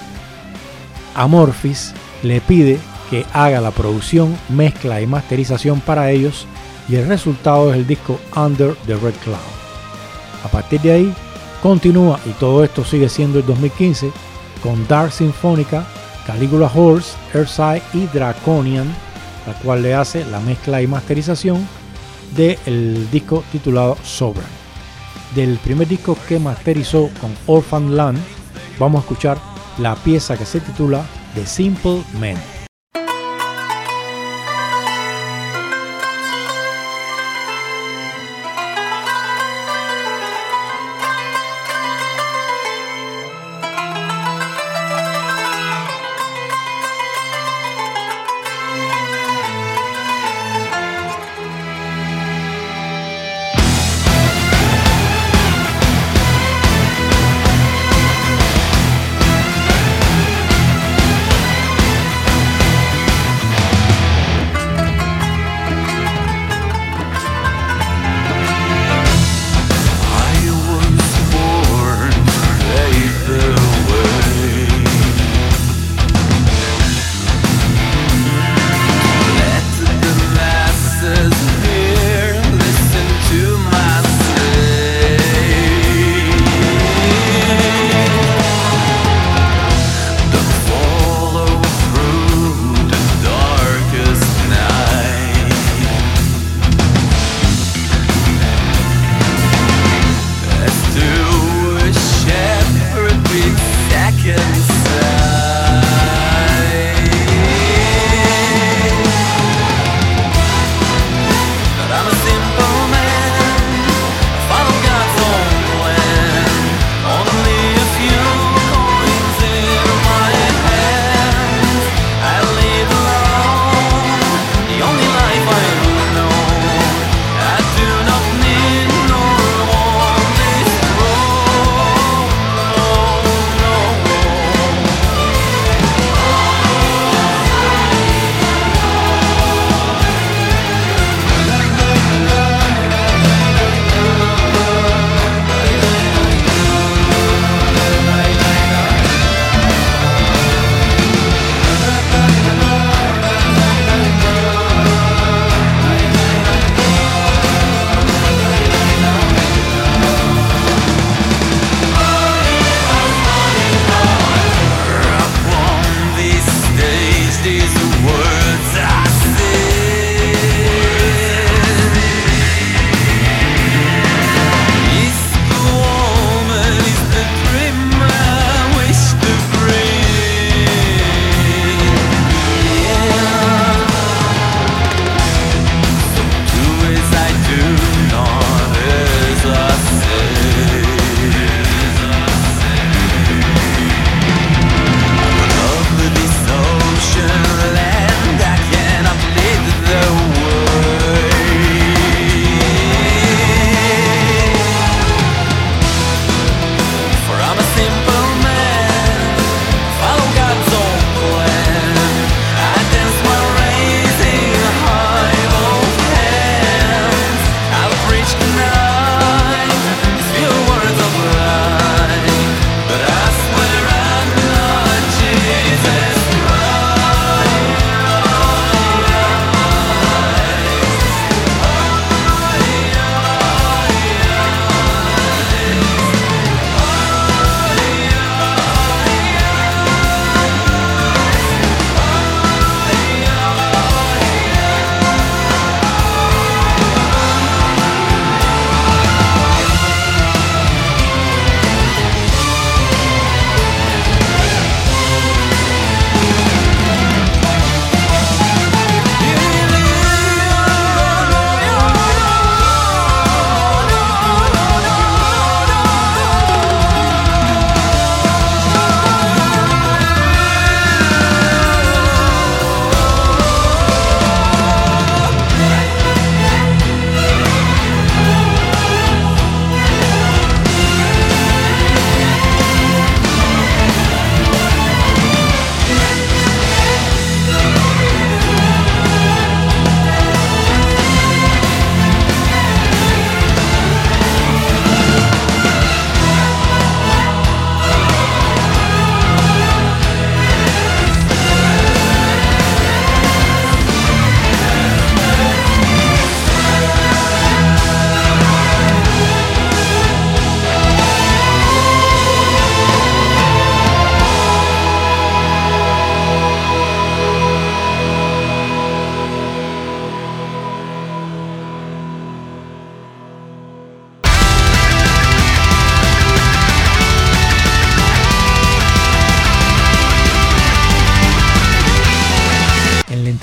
Amorphis le pide que haga la producción, mezcla y masterización para ellos, y el resultado es el disco Under the Red Cloud. A partir de ahí continúa, y todo esto sigue siendo el 2015, con Dark Symphonica, Caligula Horse, Earthside y Draconian, la cual le hace la mezcla y masterización del disco titulado Sovereign. Del primer disco que masterizó con Orphan Land, vamos a escuchar la pieza que se titula The Simple Men. Simple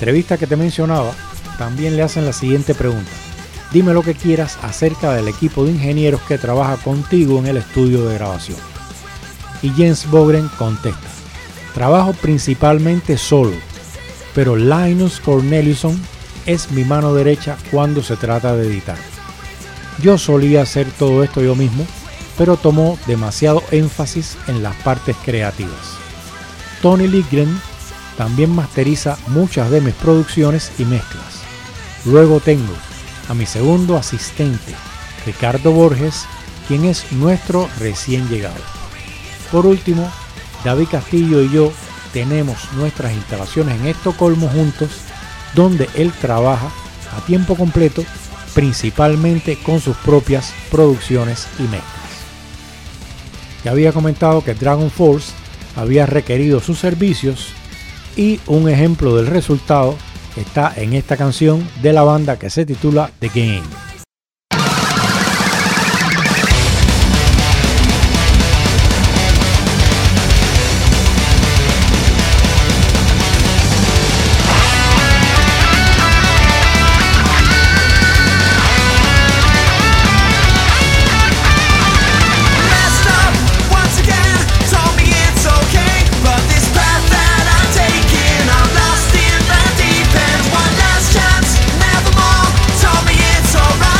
entrevista que te mencionaba, también le hacen la siguiente pregunta: dime lo que quieras acerca del equipo de ingenieros que trabaja contigo en el estudio de grabación. Y Jens Bogren contesta: trabajo principalmente solo, pero Linus Corneliusson es mi mano derecha cuando se trata de editar. Yo solía hacer todo esto yo mismo, pero tomó demasiado énfasis en las partes creativas. Tony Lindgren también masteriza muchas de mis producciones y mezclas. Luego tengo a mi segundo asistente, Ricardo Borges, quien es nuestro recién llegado. Por último, David Castillo y yo tenemos nuestras instalaciones en Estocolmo juntos, donde él trabaja a tiempo completo, principalmente con sus propias producciones y mezclas. Ya había comentado que Dragon Force había requerido sus servicios y un ejemplo del resultado está en esta canción de la banda que se titula The Game. Told me it's alright.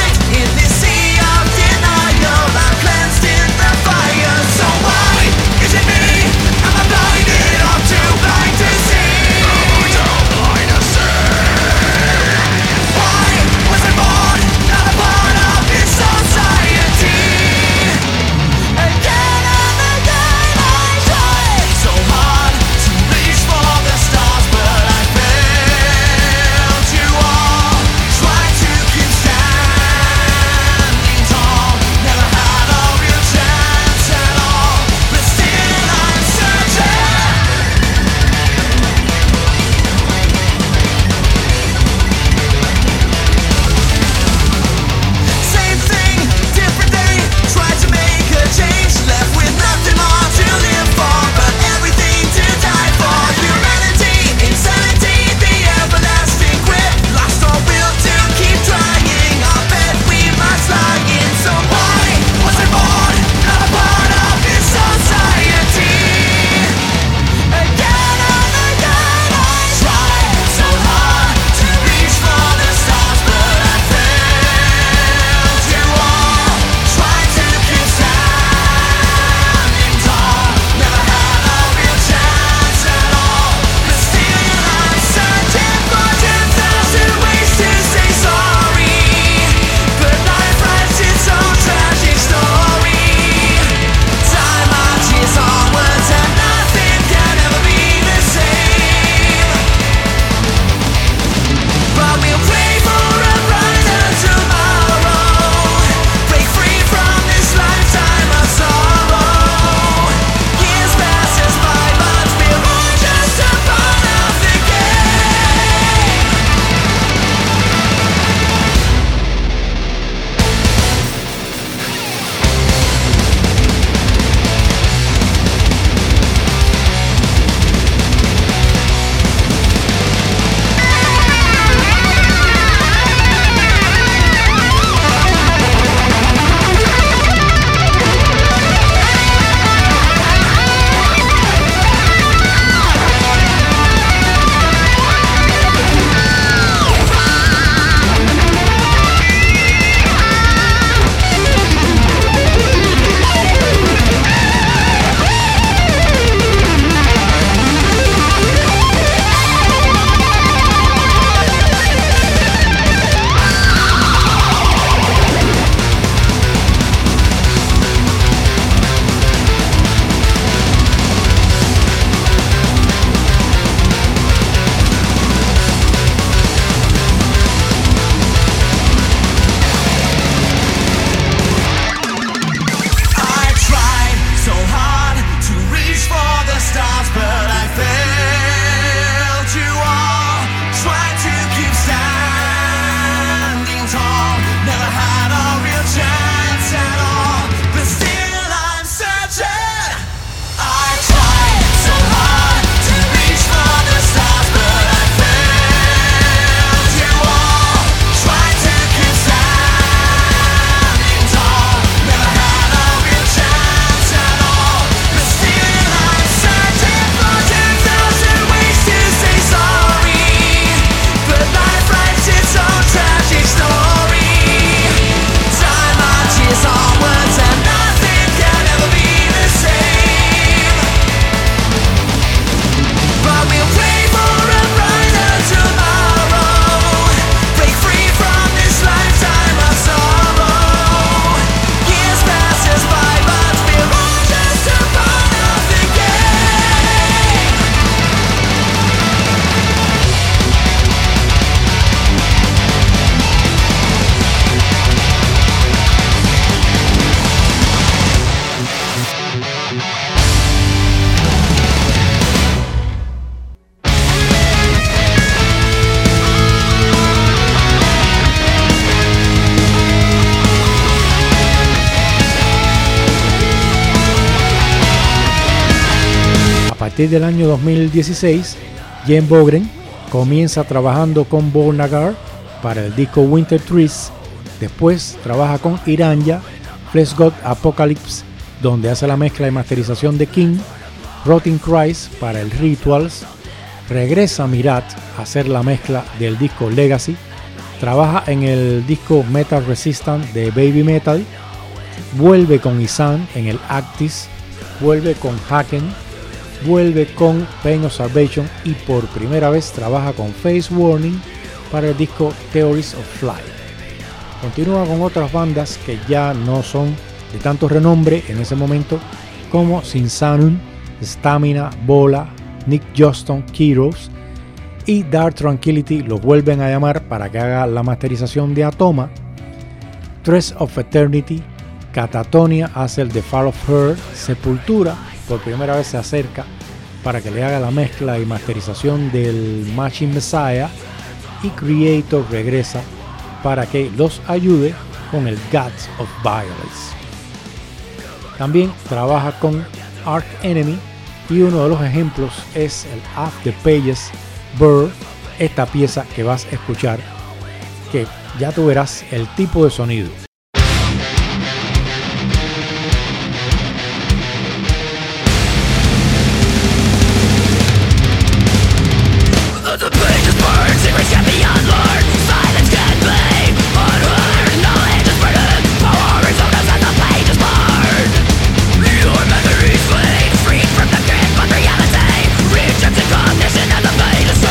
partir del año 2016, Jens Bogren comienza trabajando con Bornagar para el disco Winter Trees. Después trabaja con Iranja, Flesh God Apocalypse, donde hace la mezcla y masterización de King, Rotting Christ para el Rituals. Regresa Mirat a hacer la mezcla del disco Legacy. Trabaja en el disco Metal Resistant de Baby Metal. Vuelve con Isan en el Actis. Vuelve con Haken. Vuelve con Pain of Salvation. Y por primera vez trabaja con Face Warning para el disco Theories of Flight. Continúa con otras bandas que ya no son de tanto renombre en ese momento, como Sinsanum, Stamina, Bola, Nick Johnston, Kiros y Dark Tranquility lo vuelven a llamar para que haga la masterización de Atoma. Threads of Eternity, Catatonia hace el The Fall of Her, Sepultura por primera vez se acerca para que le haga la mezcla y masterización del Machine Messiah, y Creator regresa para que los ayude con el Gods of Violence. También trabaja con Arch Enemy y uno de los ejemplos es el Off the Pages Burr, esta pieza que vas a escuchar, que ya tú verás el tipo de sonido.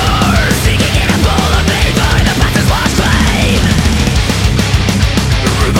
Seeking in a bowl of pain by the past is washed clean.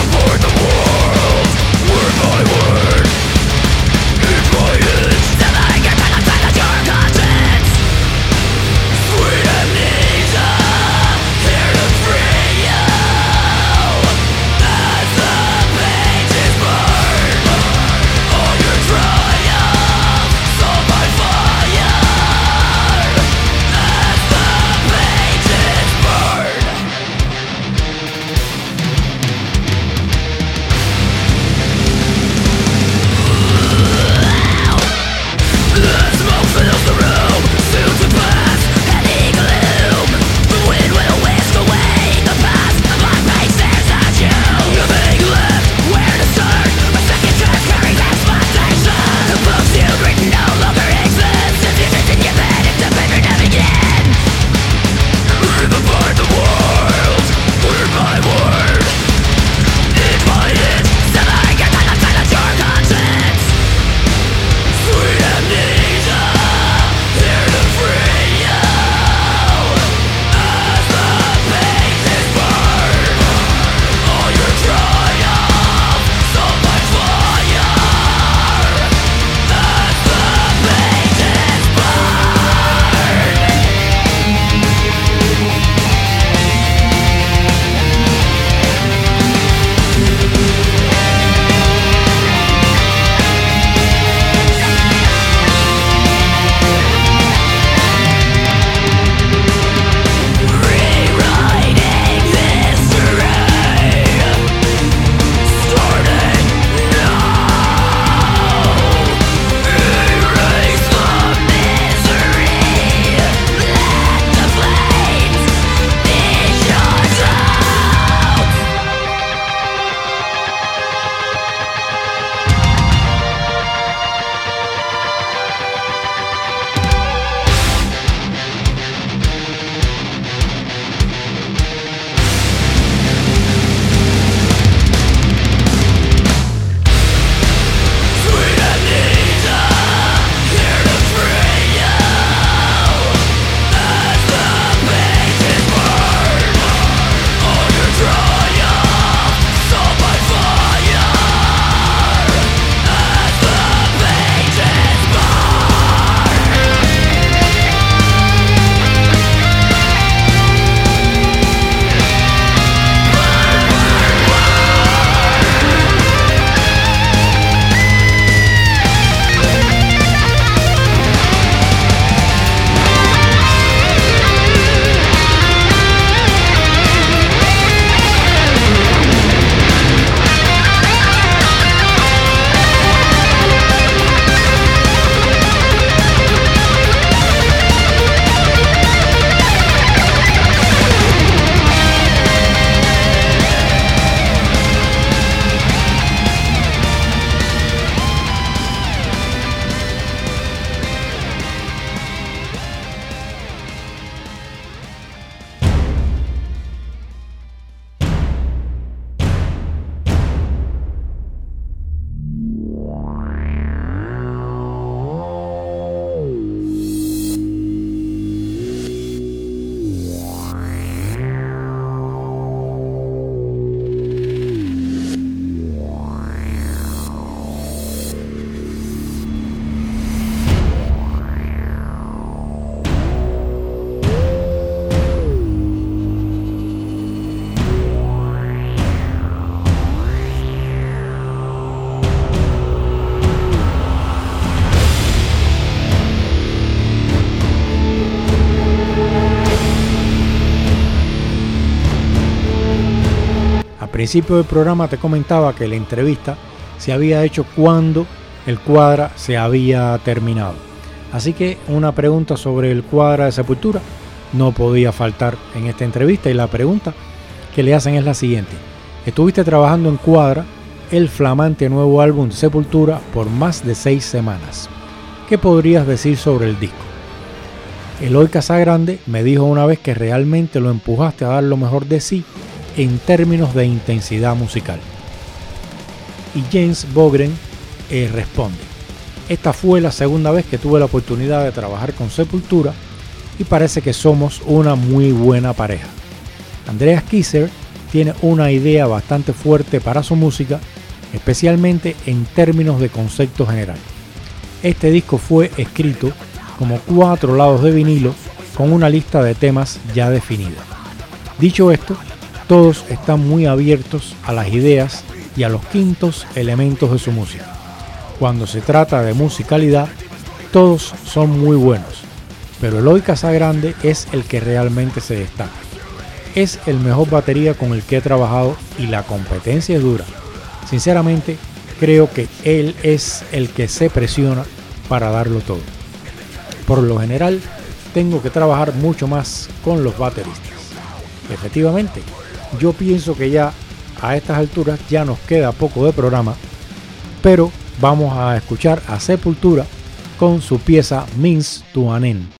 principio del programa te comentaba que la entrevista se había hecho cuando el Quadra se había terminado. Así que una pregunta sobre el Quadra de Sepultura no podía faltar en esta entrevista, y la pregunta que le hacen es la siguiente: estuviste trabajando en Quadra, el flamante nuevo álbum de Sepultura, por más de 6 semanas. ¿Qué podrías decir sobre el disco? Eloy Casagrande me dijo una vez que realmente lo empujaste a dar lo mejor de sí en términos de intensidad musical. Y Jens Bogren responde: esta fue la segunda vez que tuve la oportunidad de trabajar con Sepultura y parece que somos una muy buena pareja. Andreas Kisser tiene una idea bastante fuerte para su música, especialmente en términos de concepto general. Este disco fue escrito como 4 lados de vinilo con una lista de temas ya definida. Dicho esto, todos están muy abiertos a las ideas y a los quintos elementos de su música. Cuando se trata de musicalidad, todos son muy buenos, pero Eloy Casagrande es el que realmente se destaca. Es el mejor batería con el que he trabajado y la competencia es dura. Sinceramente, creo que él es el que se presiona para darlo todo. Por lo general, tengo que trabajar mucho más con los bateristas. Efectivamente, yo pienso que ya a estas alturas ya nos queda poco de programa, pero vamos a escuchar a Sepultura con su pieza Means to an End.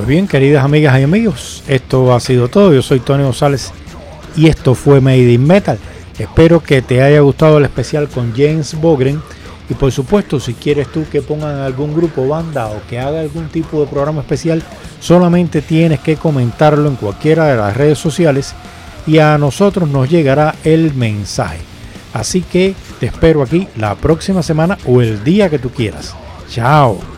Pues bien, queridas amigas y amigos, esto ha sido todo. Yo soy Tony González y esto fue Made in Metal. Espero que te haya gustado el especial con Jens Bogren. Y por supuesto, si quieres tú que pongan algún grupo, banda o que haga algún tipo de programa especial, solamente tienes que comentarlo en cualquiera de las redes sociales y a nosotros nos llegará el mensaje. Así que te espero aquí la próxima semana o el día que tú quieras. Chao.